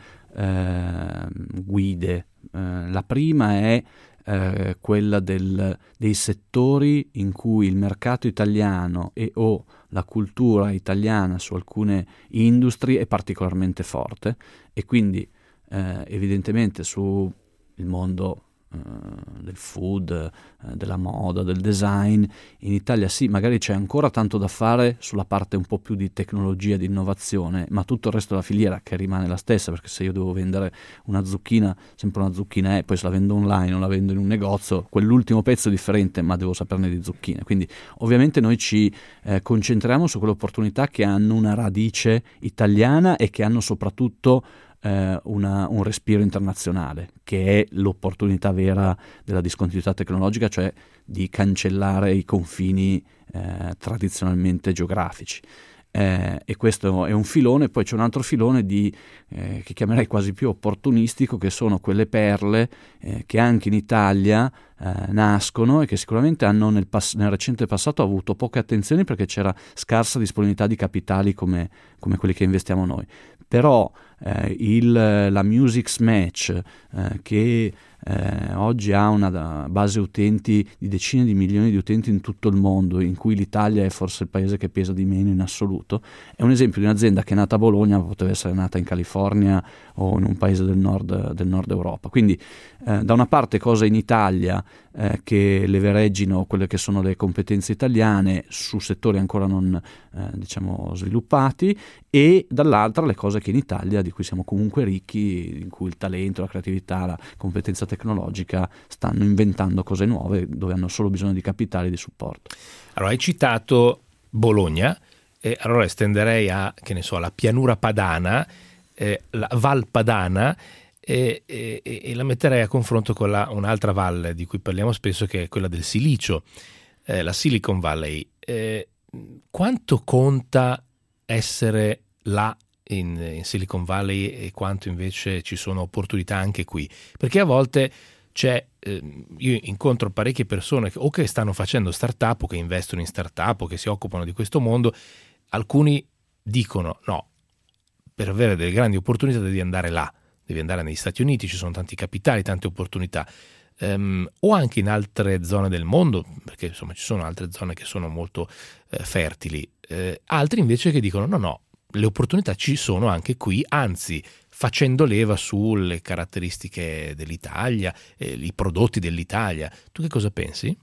eh, guide. Eh, la prima è eh, quella del, dei settori in cui il mercato italiano e o la cultura italiana su alcune industrie è particolarmente forte, e quindi eh, evidentemente su il mondo Uh, del food, uh, della moda, del design, in Italia sì, magari c'è ancora tanto da fare sulla parte un po' più di tecnologia, di innovazione, ma tutto il resto della filiera che rimane la stessa, perché se io devo vendere una zucchina, sempre una zucchina è, poi se la vendo online o la vendo in un negozio, quell'ultimo pezzo è differente, ma devo saperne di zucchine. Quindi ovviamente noi ci eh, concentriamo su quelle opportunità che hanno una radice italiana e che hanno soprattutto Eh, una, un respiro internazionale, che è l'opportunità vera della discontinuità tecnologica, cioè di cancellare i confini eh, tradizionalmente geografici. Eh, e questo è un filone. Poi c'è un altro filone di, eh, che chiamerei quasi più opportunistico, che sono quelle perle eh, che anche in Italia eh, nascono e che sicuramente hanno nel, pass- nel recente passato avuto poche attenzioni perché c'era scarsa disponibilità di capitali come, come quelli che investiamo noi. Però eh, il, la Music Match eh, che eh, oggi ha una base utenti di decine di milioni di utenti in tutto il mondo, in cui l'Italia è forse il paese che pesa di meno in assoluto, è un esempio di un'azienda che è nata a Bologna ma poteva essere nata in California o in un paese del nord, del nord Europa. Quindi eh, da una parte cose in Italia eh, che levereggino quelle che sono le competenze italiane su settori ancora non eh, diciamo sviluppati, e dall'altra le cose che in Italia, di cui siamo comunque ricchi, in cui il talento, la creatività, la competenza tecnologica stanno inventando cose nuove dove hanno solo bisogno di capitali e di supporto. Allora, hai citato Bologna, e allora estenderei a, che ne so, la pianura padana, eh, la Val Padana, e, e, e la metterei a confronto con la, un'altra valle di cui parliamo spesso, che è quella del silicio, eh, la Silicon Valley. Eh, quanto conta essere là in, in Silicon Valley e quanto invece ci sono opportunità anche qui? Perché a volte c'è, eh, io incontro parecchie persone che, o che stanno facendo startup o che investono in startup o che si occupano di questo mondo. Alcuni dicono no, per avere delle grandi opportunità devi andare là, devi andare negli Stati Uniti, ci sono tanti capitali, tante opportunità, um, o anche in altre zone del mondo, perché insomma ci sono altre zone che sono molto eh, fertili. Eh, altri invece che dicono no no, le opportunità ci sono anche qui, anzi facendo leva sulle caratteristiche dell'Italia, eh, i prodotti dell'Italia. Tu che cosa pensi?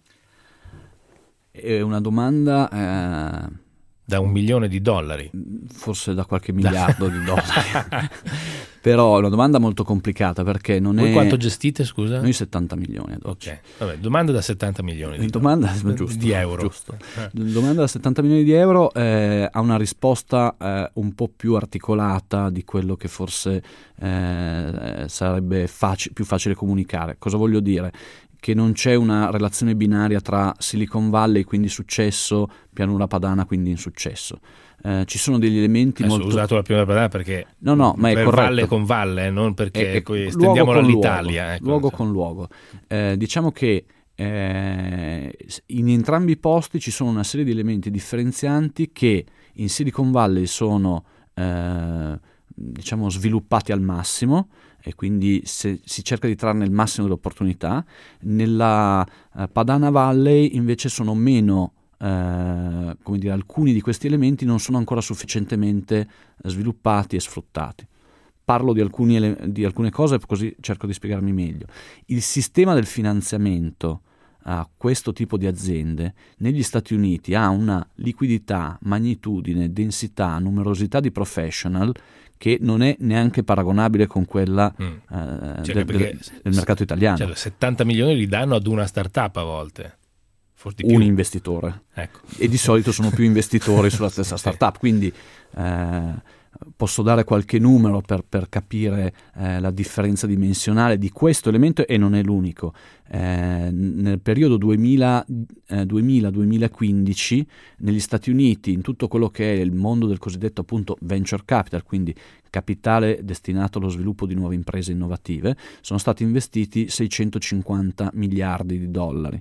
È una domanda eh... da un milione di dollari, forse da qualche miliardo di dollari. Però è una domanda molto complicata, perché non Voi è... quanto gestite, scusa? Noi settanta milioni ad oggi. Ok, vabbè, domanda da settanta milioni di, domanda, giusto, di euro. Giusto. Domanda da settanta milioni di euro eh, ha una risposta eh, un po' più articolata di quello che forse eh, sarebbe faci- più facile comunicare. Cosa voglio dire? Che non c'è una relazione binaria tra Silicon Valley, quindi successo, pianura padana, quindi insuccesso. Eh, ci sono degli elementi Adesso molto... ho usato la pianura padana perché no, no, ma è per corretto. valle con valle, eh, non perché è, è, estendiamolo all'Italia. Luogo, ecco, luogo con luogo. Eh, diciamo che eh, in entrambi i posti ci sono una serie di elementi differenzianti che in Silicon Valley sono eh, diciamo sviluppati al massimo, e quindi se, si cerca di trarne il massimo delle opportunità. Nella uh, Padana Valley invece sono meno eh, come dire, alcuni di questi elementi non sono ancora sufficientemente sviluppati e sfruttati. Parlo di, alcuni ele- di alcune cose così cerco di spiegarmi meglio. Il sistema del finanziamento a questo tipo di aziende negli Stati Uniti ha una liquidità, magnitudine, densità, numerosità di professional che non è neanche paragonabile con quella mm. eh, cioè, del, del, del mercato italiano. Cioè, settanta milioni li danno ad una startup a volte. Forse Un investitore. Ecco. E di solito sono più investitori sulla stessa startup, quindi eh, posso dare qualche numero per, per capire eh, la differenza dimensionale di questo elemento, e non è l'unico. Eh, nel periodo duemila duemilaquindici negli Stati Uniti, in tutto quello che è il mondo del cosiddetto appunto venture capital, quindi capitale destinato allo sviluppo di nuove imprese innovative, sono stati investiti seicentocinquanta miliardi di dollari.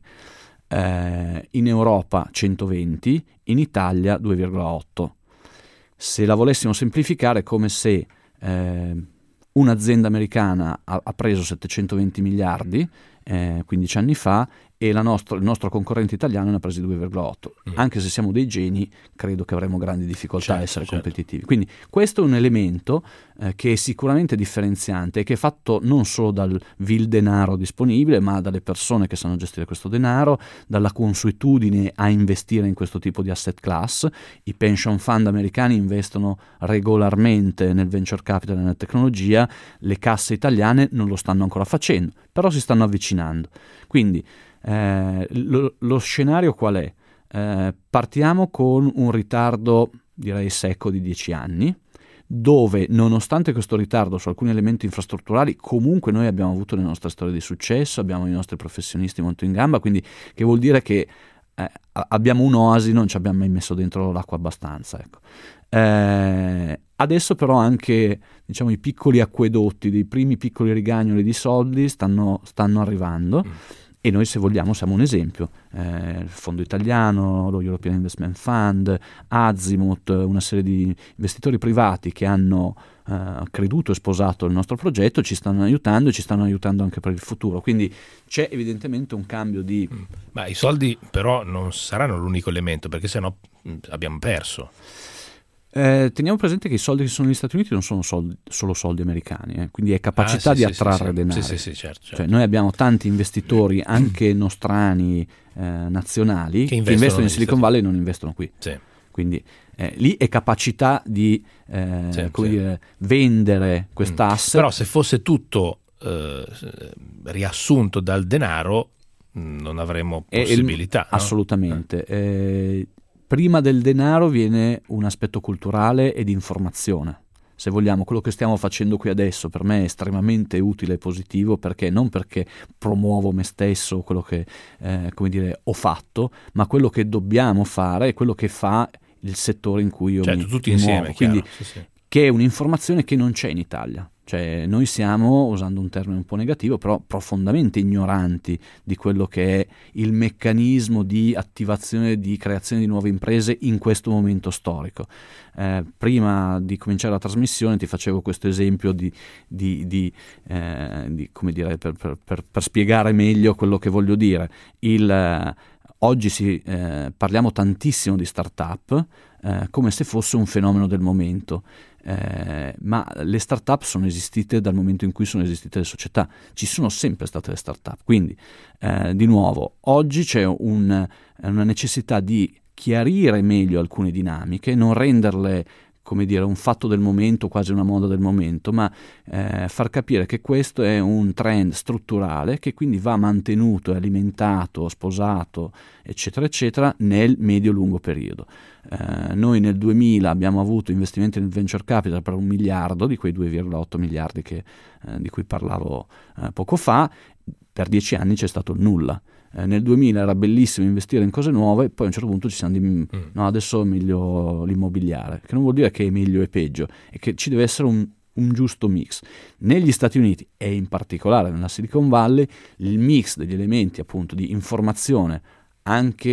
Eh, in Europa centoventi, in Italia due virgola otto. Se la volessimo semplificare, è come se eh, un'azienda americana ha, ha preso settecentoventi miliardi eh, quindici anni fa, e la nostra, il nostro concorrente italiano ne ha presi due virgola otto. Mm. Anche se siamo dei geni, credo che avremo grandi difficoltà certo, a essere certo. competitivi. Quindi questo è un elemento eh, che è sicuramente differenziante e che è fatto non solo dal vil denaro disponibile, ma dalle persone che sanno gestire questo denaro, dalla consuetudine a investire in questo tipo di asset class. I pension fund americani investono regolarmente nel venture capital e nella tecnologia, le casse italiane non lo stanno ancora facendo, però si stanno avvicinando. Quindi Eh, lo, lo scenario qual è? Eh, partiamo con un ritardo direi secco di dieci anni, dove nonostante questo ritardo su alcuni elementi infrastrutturali comunque noi abbiamo avuto le nostre storie di successo, abbiamo i nostri professionisti molto in gamba, quindi che vuol dire che eh, abbiamo un'oasi, non ci abbiamo mai messo dentro l'acqua abbastanza, ecco. Eh, adesso però anche diciamo i piccoli acquedotti, dei primi piccoli rigagnoli di soldi stanno, stanno arrivando. Mm. E noi, se vogliamo, siamo un esempio. Eh, il Fondo Italiano, lo European Investment Fund, Azimut, una serie di investitori privati che hanno eh, creduto e sposato il nostro progetto, ci stanno aiutando e ci stanno aiutando anche per il futuro. Quindi c'è evidentemente un cambio di... Ma i soldi però non saranno l'unico elemento, perché sennò abbiamo perso. Eh, teniamo presente che i soldi che sono negli Stati Uniti non sono soldi, solo soldi americani, eh? Quindi è capacità ah, sì, di sì, attrarre sì, denaro. Sì, sì, sì, certo, certo. Cioè, noi abbiamo tanti investitori, anche nostrani, eh, nazionali, che investono, che investono in Silicon Valley e non investono qui. Sì. Quindi eh, lì è capacità di eh, sì, come sì. dire, vendere quest'asset. Però se fosse tutto eh, riassunto dal denaro, non avremmo possibilità. Il, no? Assolutamente. Eh, Prima del denaro viene un aspetto culturale e di informazione. Se vogliamo, quello che stiamo facendo qui adesso per me è estremamente utile e positivo, perché non perché promuovo me stesso, quello che eh, come dire, ho fatto, ma quello che dobbiamo fare è quello che fa il settore in cui io certo, mi, tutti mi insieme, muovo. Quindi, sì, sì. Che è un'informazione che non c'è in Italia. Cioè noi siamo, usando un termine un po' negativo, però profondamente ignoranti di quello che è il meccanismo di attivazione, di creazione di nuove imprese in questo momento storico. Eh, prima di cominciare la trasmissione ti facevo questo esempio di, di, di, eh, di come dire, per, per, per, per spiegare meglio quello che voglio dire. Il, eh, oggi si, eh, parliamo tantissimo di start-up eh, come se fosse un fenomeno del momento. Eh, ma le start-up sono esistite dal momento in cui sono esistite le società, ci sono sempre state le start-up, quindi eh, di nuovo oggi c'è un, una necessità di chiarire meglio alcune dinamiche, non renderle come dire un fatto del momento, quasi una moda del momento, ma eh, far capire che questo è un trend strutturale che quindi va mantenuto, alimentato, sposato, eccetera, eccetera, nel medio-lungo periodo. Eh, noi nel duemila abbiamo avuto investimenti nel venture capital per un miliardo, di quei due virgola otto miliardi che, eh, di cui parlavo eh, poco fa. Per dieci anni c'è stato il nulla. Eh, nel duemila era bellissimo investire in cose nuove, poi a un certo punto ci siamo di mm. no, adesso è meglio l'immobiliare, che non vuol dire che è meglio e peggio, è che ci deve essere un, un giusto mix. Negli Stati Uniti e in particolare nella Silicon Valley il mix degli elementi appunto di informazione, anche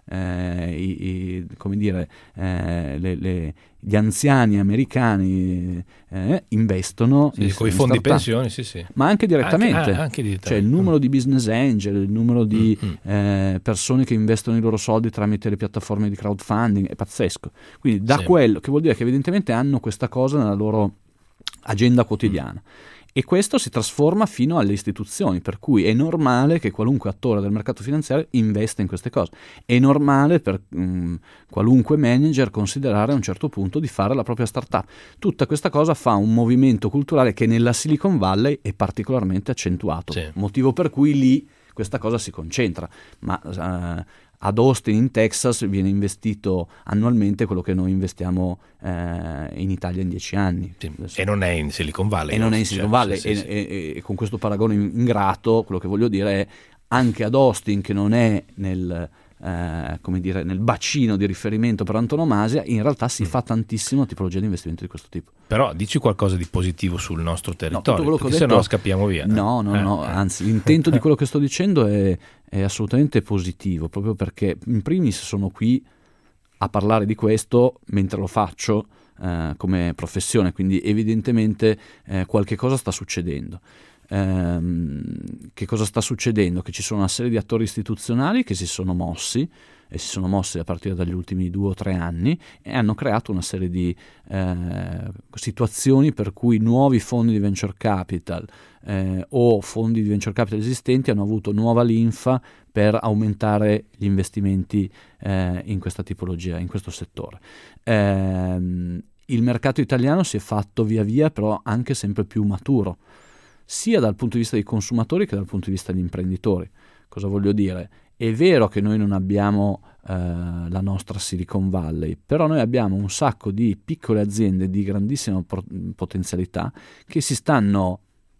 eh, i, i, come dire, eh, le, le, gli anziani americani eh, investono sì, in, con i in fondi startup. pensioni, sì, sì. Ma anche direttamente, anche, ah, anche direttamente. Cioè il numero mm. di business angel, il numero di mm. eh, persone che investono i loro soldi tramite le piattaforme di crowdfunding è pazzesco. Quindi da sì. quello che vuol dire che evidentemente hanno questa cosa nella loro agenda quotidiana. Mm. E questo si trasforma fino alle istituzioni, per cui è normale che qualunque attore del mercato finanziario investa in queste cose. È normale per mh, qualunque manager considerare a un certo punto di fare la propria startup. Tutta questa cosa fa un movimento culturale che nella Silicon Valley è particolarmente accentuato, sì. motivo per cui lì questa cosa si concentra. Ma uh, ad Austin, in Texas, viene investito annualmente quello che noi investiamo eh, in Italia in dieci anni. Sì. E non è in Silicon Valley. E non è in Silicon Valley. Sì, e, sì. E, e con questo paragone ingrato, quello che voglio dire è anche ad Austin, che non è nel... Eh, come dire, nel bacino di riferimento per antonomasia, in realtà si mm. fa tantissimo tipologia di investimento di questo tipo. Però dici qualcosa di positivo sul nostro territorio, no, perché detto, se no scappiamo via. No, no, eh, no, eh. anzi l'intento di quello che sto dicendo è, è assolutamente positivo, proprio perché in primis sono qui a parlare di questo mentre lo faccio eh, come professione, quindi evidentemente eh, qualche cosa sta succedendo. Ehm, che cosa sta succedendo? Che ci sono una serie di attori istituzionali che si sono mossi e si sono mossi a partire dagli ultimi due o tre anni e hanno creato una serie di eh, situazioni per cui nuovi fondi di venture capital eh, o fondi di venture capital esistenti hanno avuto nuova linfa per aumentare gli investimenti eh, in questa tipologia, in questo settore. Ehm, il mercato italiano si è fatto via via però anche sempre più maturo, sia dal punto di vista dei consumatori che dal punto di vista degli imprenditori. Cosa voglio dire? È vero che noi non abbiamo eh, la nostra Silicon Valley, però noi abbiamo un sacco di piccole aziende di grandissima potenzialità che si stanno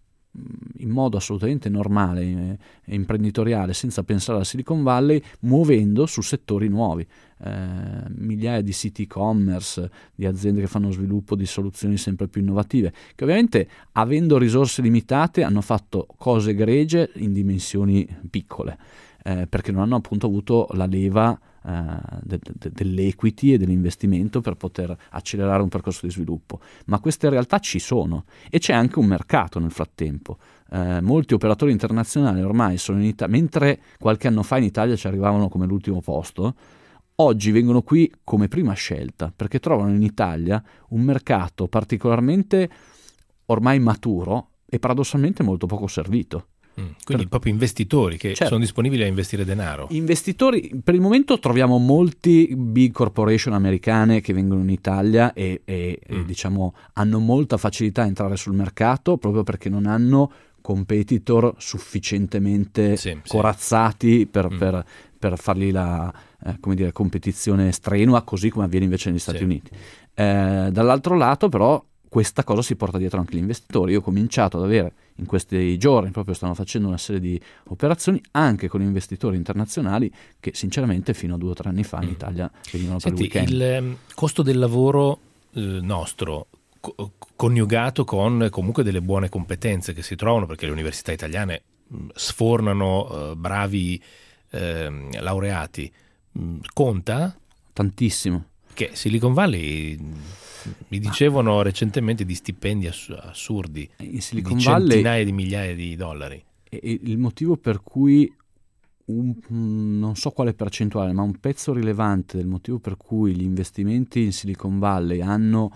in modo assolutamente normale e eh, imprenditoriale, senza pensare alla Silicon Valley, muovendo su settori nuovi. Eh, migliaia di siti e-commerce, di aziende che fanno sviluppo di soluzioni sempre più innovative, che ovviamente avendo risorse limitate hanno fatto cose egregie in dimensioni piccole, eh, perché non hanno appunto avuto la leva Uh, de- de- dell'equity e dell'investimento per poter accelerare un percorso di sviluppo. Ma queste realtà ci sono e c'è anche un mercato nel frattempo. Uh, molti operatori internazionali ormai sono in Italia, mentre qualche anno fa in Italia ci arrivavano come l'ultimo posto, oggi vengono qui come prima scelta perché trovano in Italia un mercato particolarmente ormai maturo e paradossalmente molto poco servito. Mm, quindi per, proprio investitori che certo, sono disponibili a investire denaro. Investitori, per il momento troviamo molti big corporation americane che vengono in Italia e, e, mm. e diciamo hanno molta facilità a entrare sul mercato proprio perché non hanno competitor sufficientemente sì, corazzati sì. Per, mm. per, per fargli la eh, come dire, competizione strenua, così come avviene invece negli Stati sì. Uniti. Eh, dall'altro lato però questa cosa si porta dietro anche gli investitori. Io ho cominciato ad avere in questi giorni, proprio stanno facendo una serie di operazioni anche con investitori internazionali che sinceramente fino a due o tre anni fa in Italia venivano per il weekend. Il um, costo del lavoro eh, nostro co- coniugato con comunque delle buone competenze che si trovano, perché le università italiane mh, sfornano uh, bravi uh, laureati, mh, conta? Tantissimo. Che Silicon Valley... Mi dicevano recentemente di stipendi ass- assurdi in Silicon di Valley, centinaia di migliaia di dollari. E il motivo per cui un, non so quale percentuale, ma un pezzo rilevante del motivo per cui gli investimenti in Silicon Valley hanno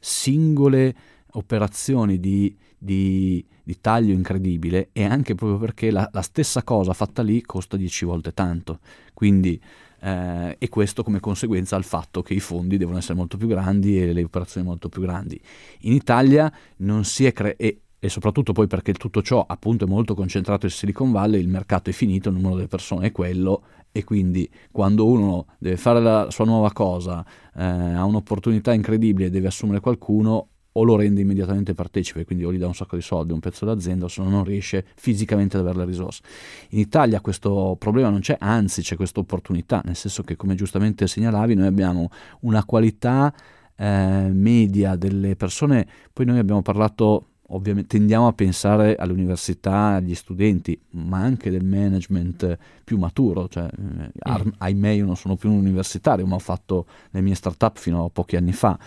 singole operazioni di, di, di taglio incredibile è anche proprio perché la, la stessa cosa fatta lì costa dieci volte tanto. Quindi Eh, e questo come conseguenza al fatto che i fondi devono essere molto più grandi e le operazioni molto più grandi. In Italia non si è cre- e, e soprattutto poi perché tutto ciò appunto è molto concentrato in Silicon Valley, il mercato è finito, il numero delle persone è quello e quindi quando uno deve fare la sua nuova cosa, eh, ha un'opportunità incredibile e deve assumere qualcuno, o lo rende immediatamente partecipe, quindi o gli dà un sacco di soldi, un pezzo d'azienda, o se no non riesce fisicamente ad avere le risorse. In Italia questo problema non c'è, anzi c'è questa opportunità, nel senso che come giustamente segnalavi noi abbiamo una qualità eh, media delle persone, poi noi abbiamo parlato ovviamente tendiamo a pensare all'università, agli studenti, ma anche del management più maturo, cioè mm. ahimè io non sono più un universitario, ma ho fatto le mie startup fino a pochi anni fa,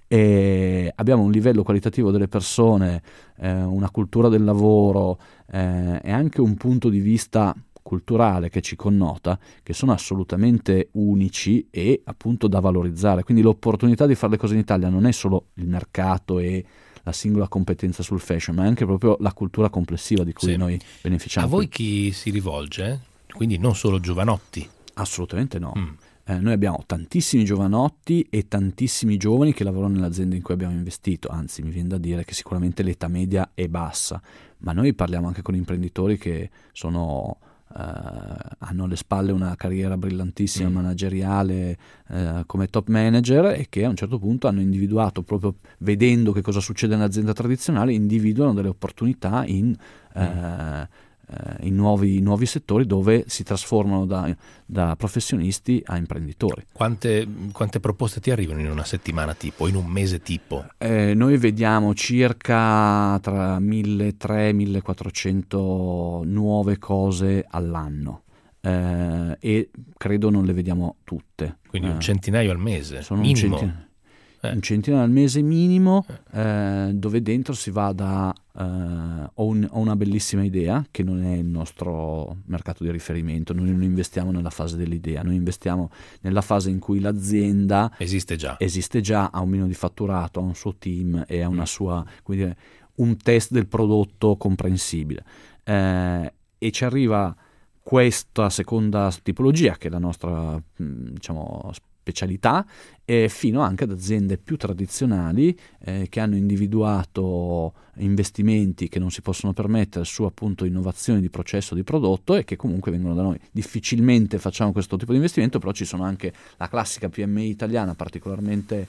e abbiamo un livello qualitativo delle persone, eh, una cultura del lavoro eh, e anche un punto di vista culturale che ci connota, che sono assolutamente unici e appunto da valorizzare. Quindi l'opportunità di fare le cose in Italia non è solo il mercato e la singola competenza sul fashion, ma è anche proprio la cultura complessiva di cui sì. noi beneficiamo. A voi chi si rivolge? Quindi non solo giovanotti? Assolutamente no. Mm. Eh, noi abbiamo tantissimi giovanotti e tantissimi giovani che lavorano nelle aziende in cui abbiamo investito, anzi mi viene da dire che sicuramente l'età media è bassa, ma noi parliamo anche con imprenditori che sono... Uh, hanno alle spalle una carriera brillantissima mm. manageriale uh, come top manager e che a un certo punto hanno individuato, proprio vedendo che cosa succede nell'azienda tradizionale, individuano delle opportunità in, mm. uh, uh, in, nuovi, in nuovi settori dove si trasformano da, da professionisti a imprenditori. Quante, quante proposte ti arrivano in una settimana tipo, in un mese tipo? Eh, noi vediamo circa tra milletrecento millequattrocento nuove cose all'anno eh, e credo non le vediamo tutte. Quindi eh, un centinaio al mese, sono minimo. Un centinaio. Un centinaio al mese minimo, eh, dove dentro si va da eh, ho, un, ho una bellissima idea che non è il nostro mercato di riferimento, noi non investiamo nella fase dell'idea, noi investiamo nella fase in cui l'azienda esiste già, esiste già ha un minimo di fatturato, ha un suo team e ha una mm. sua, come dire, un test del prodotto comprensibile eh, e ci arriva questa seconda tipologia che è la nostra diciamo specialità, eh, fino anche ad aziende più tradizionali eh, che hanno individuato investimenti che non si possono permettere su appunto innovazioni di processo di prodotto e che comunque vengono da noi. Difficilmente facciamo questo tipo di investimento, però ci sono anche la classica P M I italiana particolarmente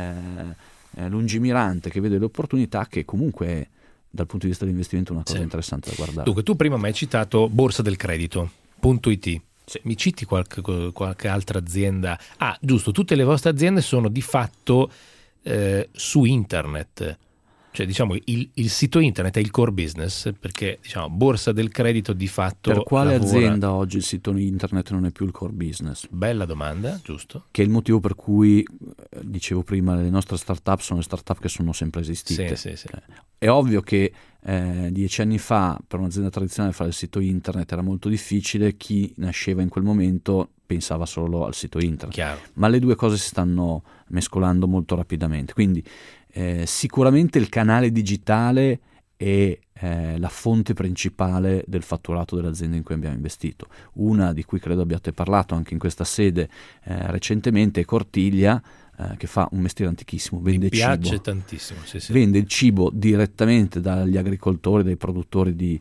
eh, lungimirante che vede le opportunità, che comunque è, dal punto di vista dell'investimento, una cosa sì. interessante da guardare. Dunque, tu prima mi hai citato borsa del credito punto it. Sì. Mi citi qualche, qualche altra azienda? Ah, giusto, tutte le vostre aziende sono di fatto eh, su internet, cioè diciamo il, il sito internet è il core business, perché diciamo borsa del credito di fatto. Per quale lavora... azienda oggi il sito internet non è più il core business? Bella domanda, giusto. Che è il motivo per cui, dicevo prima, le nostre startup sono le startup che sono sempre esistite. Sì, sì, sì. È ovvio che eh, dieci anni fa per un'azienda tradizionale fare il sito internet era molto difficile, chi nasceva in quel momento pensava solo al sito internet. Chiaro. Ma le due cose si stanno mescolando molto rapidamente, quindi eh, sicuramente il canale digitale è eh, la fonte principale del fatturato dell'azienda in cui abbiamo investito. Una di cui credo abbiate parlato anche in questa sede eh, recentemente è Cortiglia, eh, che fa un mestiere antichissimo, vende Mi piace cibo. tantissimo, sì, sì. Vende il cibo direttamente dagli agricoltori, dai produttori di,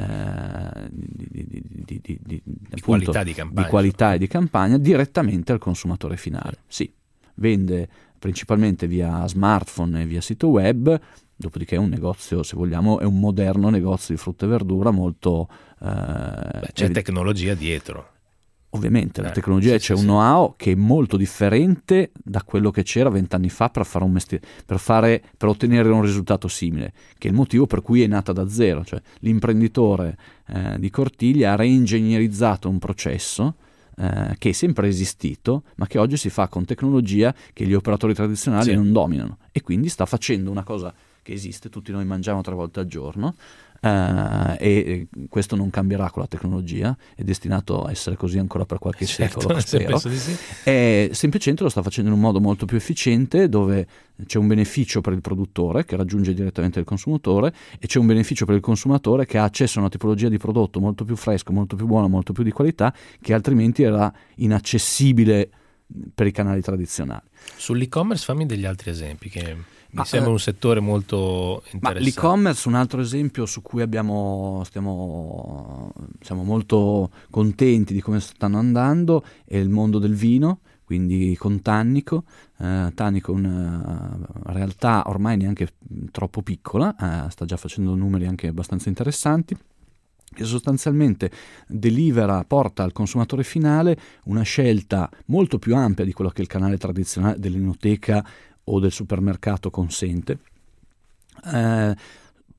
eh, di, di, di, di, di, di, di appunto, qualità di campagna, di qualità e di campagna direttamente al consumatore finale. Sì, vende principalmente via smartphone e via sito web. Dopodiché è un negozio, se vogliamo, è un moderno negozio di frutta e verdura molto... Eh, Beh, c'è ev- tecnologia dietro. Ovviamente, eh, la tecnologia, sì, c'è sì, un know-how che è molto differente da quello che c'era vent'anni fa per fare un mestiere, per, fare, per ottenere un risultato simile, che è il motivo per cui è nata da zero. Cioè l'imprenditore eh, di Cortiglia ha reingegnerizzato un processo eh, che è sempre esistito, ma che oggi si fa con tecnologia che gli operatori tradizionali sì. non dominano, e quindi sta facendo una cosa che esiste, tutti noi mangiamo tre volte al giorno, uh, e questo non cambierà con la tecnologia, è destinato a essere così ancora per qualche certo, secolo, spero. Di sì. E semplicemente lo sta facendo in un modo molto più efficiente, dove c'è un beneficio per il produttore che raggiunge direttamente il consumatore, e c'è un beneficio per il consumatore che ha accesso a una tipologia di prodotto molto più fresco, molto più buono, molto più di qualità, che altrimenti era inaccessibile per i canali tradizionali. Sull'e-commerce fammi degli altri esempi, che mi ma, sembra eh, un settore molto interessante. Ma l'e-commerce, un altro esempio su cui abbiamo stiamo siamo molto contenti di come stanno andando, è il mondo del vino, quindi con Tannico. Eh, Tannico è una realtà ormai neanche troppo piccola, eh, sta già facendo numeri anche abbastanza interessanti, che sostanzialmente delivera, porta al consumatore finale una scelta molto più ampia di quello che il canale tradizionale dell'enoteca o del supermercato consente, eh,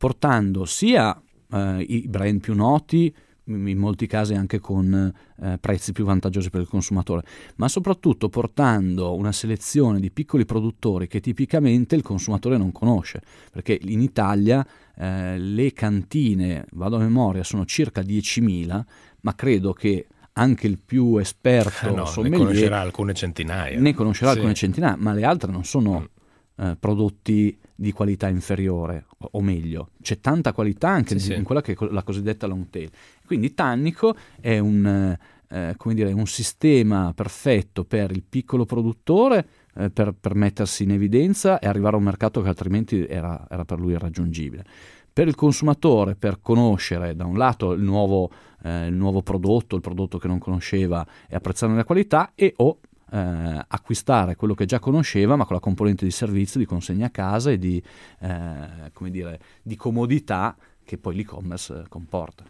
portando sia eh, i brand più noti, in molti casi anche con eh, prezzi più vantaggiosi per il consumatore, ma soprattutto portando una selezione di piccoli produttori che tipicamente il consumatore non conosce, perché in Italia eh, le cantine, vado a memoria, sono circa diecimila, ma credo che anche il più esperto ah no, sommelier ne conoscerà alcune centinaia. Ne conoscerà sì. alcune centinaia, ma le altre non sono mm. eh, prodotti di qualità inferiore, o, o meglio, c'è tanta qualità anche sì, di, sì. in quella che è la cosiddetta long tail. Quindi Tannico è un, eh, come dire, un sistema perfetto per il piccolo produttore, eh, per, per mettersi in evidenza e arrivare a un mercato che altrimenti era, era per lui irraggiungibile. Per il consumatore, per conoscere da un lato il nuovo, eh, il nuovo prodotto, il prodotto che non conosceva e apprezzarne la qualità, e o eh, acquistare quello che già conosceva ma con la componente di servizio, di consegna a casa e di, eh, come dire, di comodità che poi l'e-commerce comporta.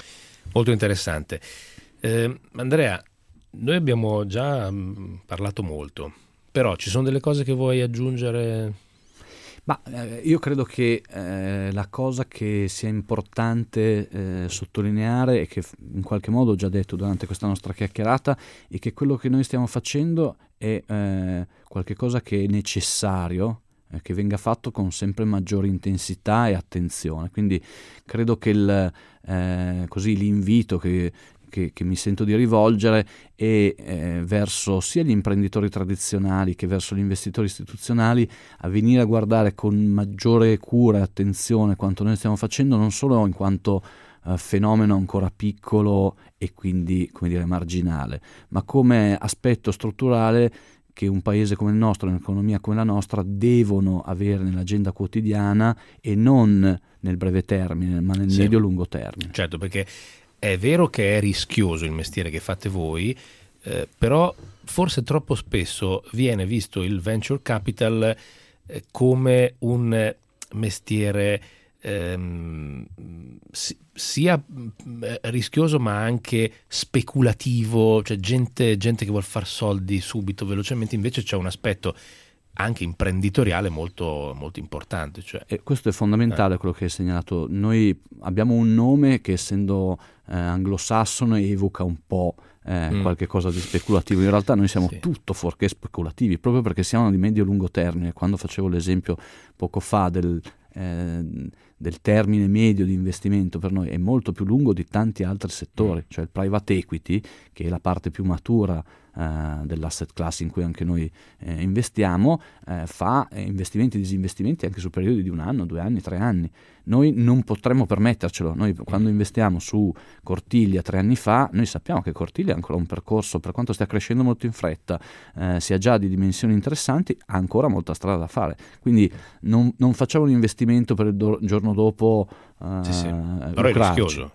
Molto interessante. Eh, Andrea, noi abbiamo già mh, parlato molto, però ci sono delle cose che vuoi aggiungere? Ma eh, io credo che eh, la cosa che sia importante eh, sottolineare, e che in qualche modo ho già detto durante questa nostra chiacchierata, è che quello che noi stiamo facendo è eh, qualche cosa che è necessario, eh, che venga fatto con sempre maggiore intensità e attenzione. Quindi credo che il, eh, così l'invito che Che, che mi sento di rivolgere è eh, verso sia gli imprenditori tradizionali che verso gli investitori istituzionali, a venire a guardare con maggiore cura e attenzione quanto noi stiamo facendo, non solo in quanto eh, fenomeno ancora piccolo e quindi, come dire, marginale, ma come aspetto strutturale che un paese come il nostro, un'economia come la nostra, devono avere nell'agenda quotidiana, e non nel breve termine, ma nel sì. medio-lungo termine. Certo, perché è vero che è rischioso il mestiere che fate voi, eh, però forse troppo spesso viene visto il venture capital eh, come un mestiere ehm, si, sia rischioso ma anche speculativo, cioè gente, gente che vuol far soldi subito, velocemente. Invece c'è un aspetto anche imprenditoriale molto, molto importante. Cioè. E questo è fondamentale, eh. quello che hai segnalato. Noi abbiamo un nome che, essendo eh, anglosassone, evoca un po' eh, mm. qualche cosa di speculativo. In realtà noi siamo sì. tutto fuorché speculativi, proprio perché siamo di medio-lungo termine. Quando facevo l'esempio poco fa del, eh, del termine medio di investimento, per noi è molto più lungo di tanti altri settori. Mm. Cioè il private equity, che è la parte più matura Uh, dell'asset class in cui anche noi eh, investiamo, eh, fa eh, investimenti e disinvestimenti anche su periodi di un anno, due anni, tre anni. Noi non potremmo permettercelo. Noi quando investiamo su Cortiglia tre anni fa, noi sappiamo che Cortiglia ha ancora un percorso, per quanto stia crescendo molto in fretta, eh, sia già di dimensioni interessanti, ha ancora molta strada da fare. Quindi non, non facciamo un investimento per il do- giorno dopo uh, sì, sì. Però è rischioso.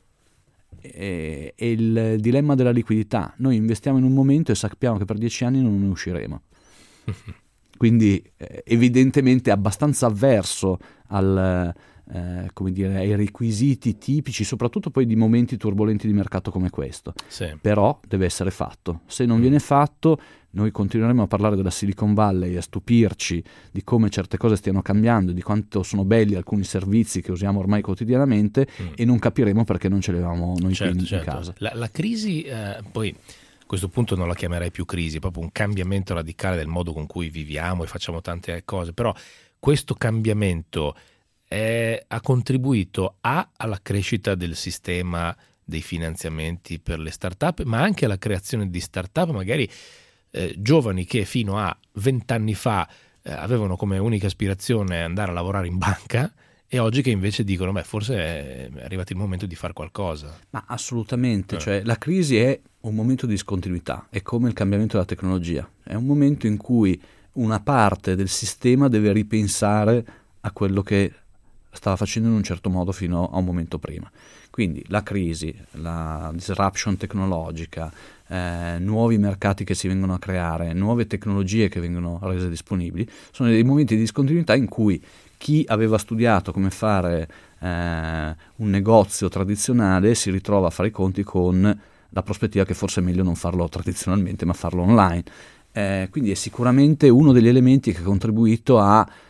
È il dilemma della liquidità. Noi investiamo in un momento e sappiamo che per dieci anni non ne usciremo. Quindi eh, evidentemente è abbastanza avverso al, eh, come dire, ai requisiti tipici, soprattutto poi di momenti turbolenti di mercato come questo. Sì. Però deve essere fatto. Se non mm. viene fatto, noi continueremo a parlare della Silicon Valley e a stupirci di come certe cose stiano cambiando, di quanto sono belli alcuni servizi che usiamo ormai quotidianamente, mm. e non capiremo perché non ce l'avevamo noi certo, qui in certo. casa. La, la crisi, eh, poi a questo punto non la chiamerei più crisi, è proprio un cambiamento radicale del modo con cui viviamo e facciamo tante cose, però questo cambiamento è, ha contribuito a, alla crescita del sistema dei finanziamenti per le start-up, ma anche alla creazione di start-up magari Eh, giovani che fino a vent'anni fa eh, avevano come unica aspirazione andare a lavorare in banca, e oggi che invece dicono beh, forse è arrivato il momento di fare qualcosa. Ma assolutamente, eh. cioè la crisi è un momento di discontinuità, è come il cambiamento della tecnologia, è un momento in cui una parte del sistema deve ripensare a quello che stava facendo in un certo modo fino a un momento prima. Quindi la crisi, la disruption tecnologica, eh, nuovi mercati che si vengono a creare, nuove tecnologie che vengono rese disponibili, sono dei momenti di discontinuità in cui chi aveva studiato come fare eh, un negozio tradizionale si ritrova a fare i conti con la prospettiva che forse è meglio non farlo tradizionalmente ma farlo online. Eh, quindi è sicuramente uno degli elementi che ha contribuito a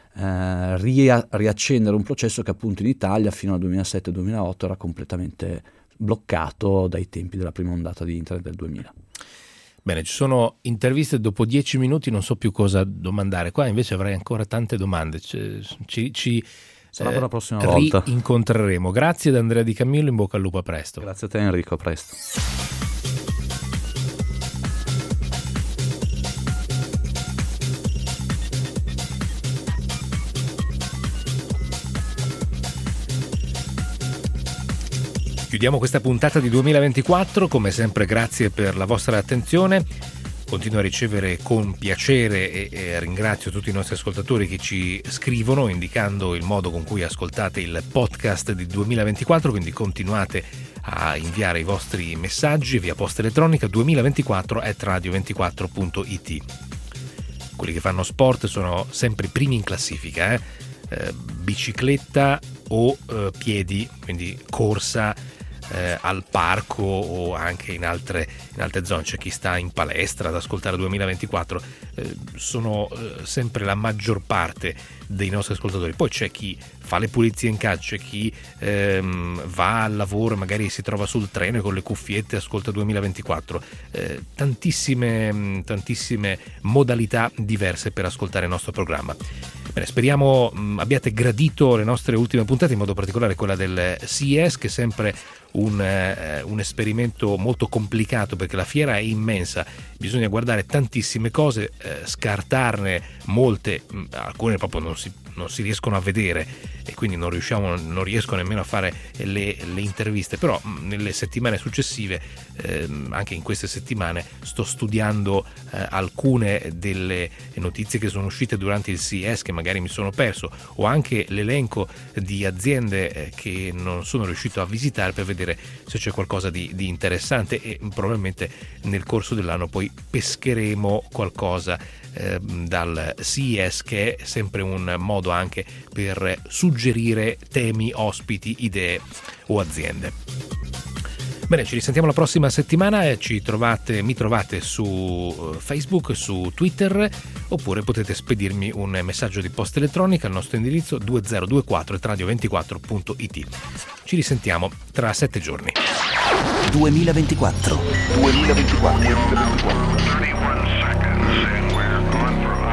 eh, ria- riaccendere un processo che appunto in Italia fino al duemilasette duemilaotto era completamente bloccato dai tempi della prima ondata di internet del duemila. Bene, ci sono interviste, dopo dieci minuti non so più cosa domandare, qua invece avrei ancora tante domande, ci, ci, ci Sarà per la prossima eh, volta. Rincontreremo. Grazie ad Andrea Di Camillo, in bocca al lupo, a presto. Grazie a te Enrico, a presto. Chiudiamo questa puntata di duemilaventiquattro, come sempre grazie per la vostra attenzione. Continuo a ricevere con piacere e, e ringrazio tutti i nostri ascoltatori che ci scrivono indicando il modo con cui ascoltate il podcast di duemilaventiquattro, quindi continuate a inviare i vostri messaggi via posta elettronica duemilaventiquattro chiocciola radio ventiquattro punto it. Quelli che fanno sport sono sempre i primi in classifica, eh? Eh, bicicletta o eh, piedi, quindi corsa eh, al parco o anche in altre, in altre zone. C'è chi sta in palestra ad ascoltare duemilaventiquattro, eh, sono eh, sempre la maggior parte dei nostri ascoltatori. Poi c'è chi fa le pulizie in casa, c'è chi ehm, va al lavoro e magari si trova sul treno e con le cuffiette ascolta duemilaventiquattro. Eh, tantissime, tantissime modalità diverse per ascoltare il nostro programma. Bene, speriamo mh, abbiate gradito le nostre ultime puntate, in modo particolare quella del C E S, che è sempre un, eh, un esperimento molto complicato perché la fiera è immensa, bisogna guardare tantissime cose, eh, scartarne molte, mh, alcune proprio non si, non si riescono a vedere e quindi non riusciamo, non riesco nemmeno a fare le, le interviste, però mh, nelle settimane successive, eh, anche in queste settimane, sto studiando eh, alcune delle notizie che sono uscite durante il C E S che magari mi sono perso, o anche l'elenco di aziende eh, che non sono riuscito a visitare per vedere se c'è qualcosa di, di interessante, e probabilmente nel corso dell'anno poi pescheremo qualcosa eh, dal C E S, che è sempre un modo anche per suggerire temi, ospiti, idee o aziende. Bene, ci risentiamo la prossima settimana e ci trovate, mi trovate su Facebook, su Twitter, oppure potete spedirmi un messaggio di posta elettronica al nostro indirizzo duemilaventiquattro chiocciola radio ventiquattro punto it. Ci risentiamo tra sette giorni. duemilaventiquattro. duemilaventiquattro. thirty-one seconds and we're going for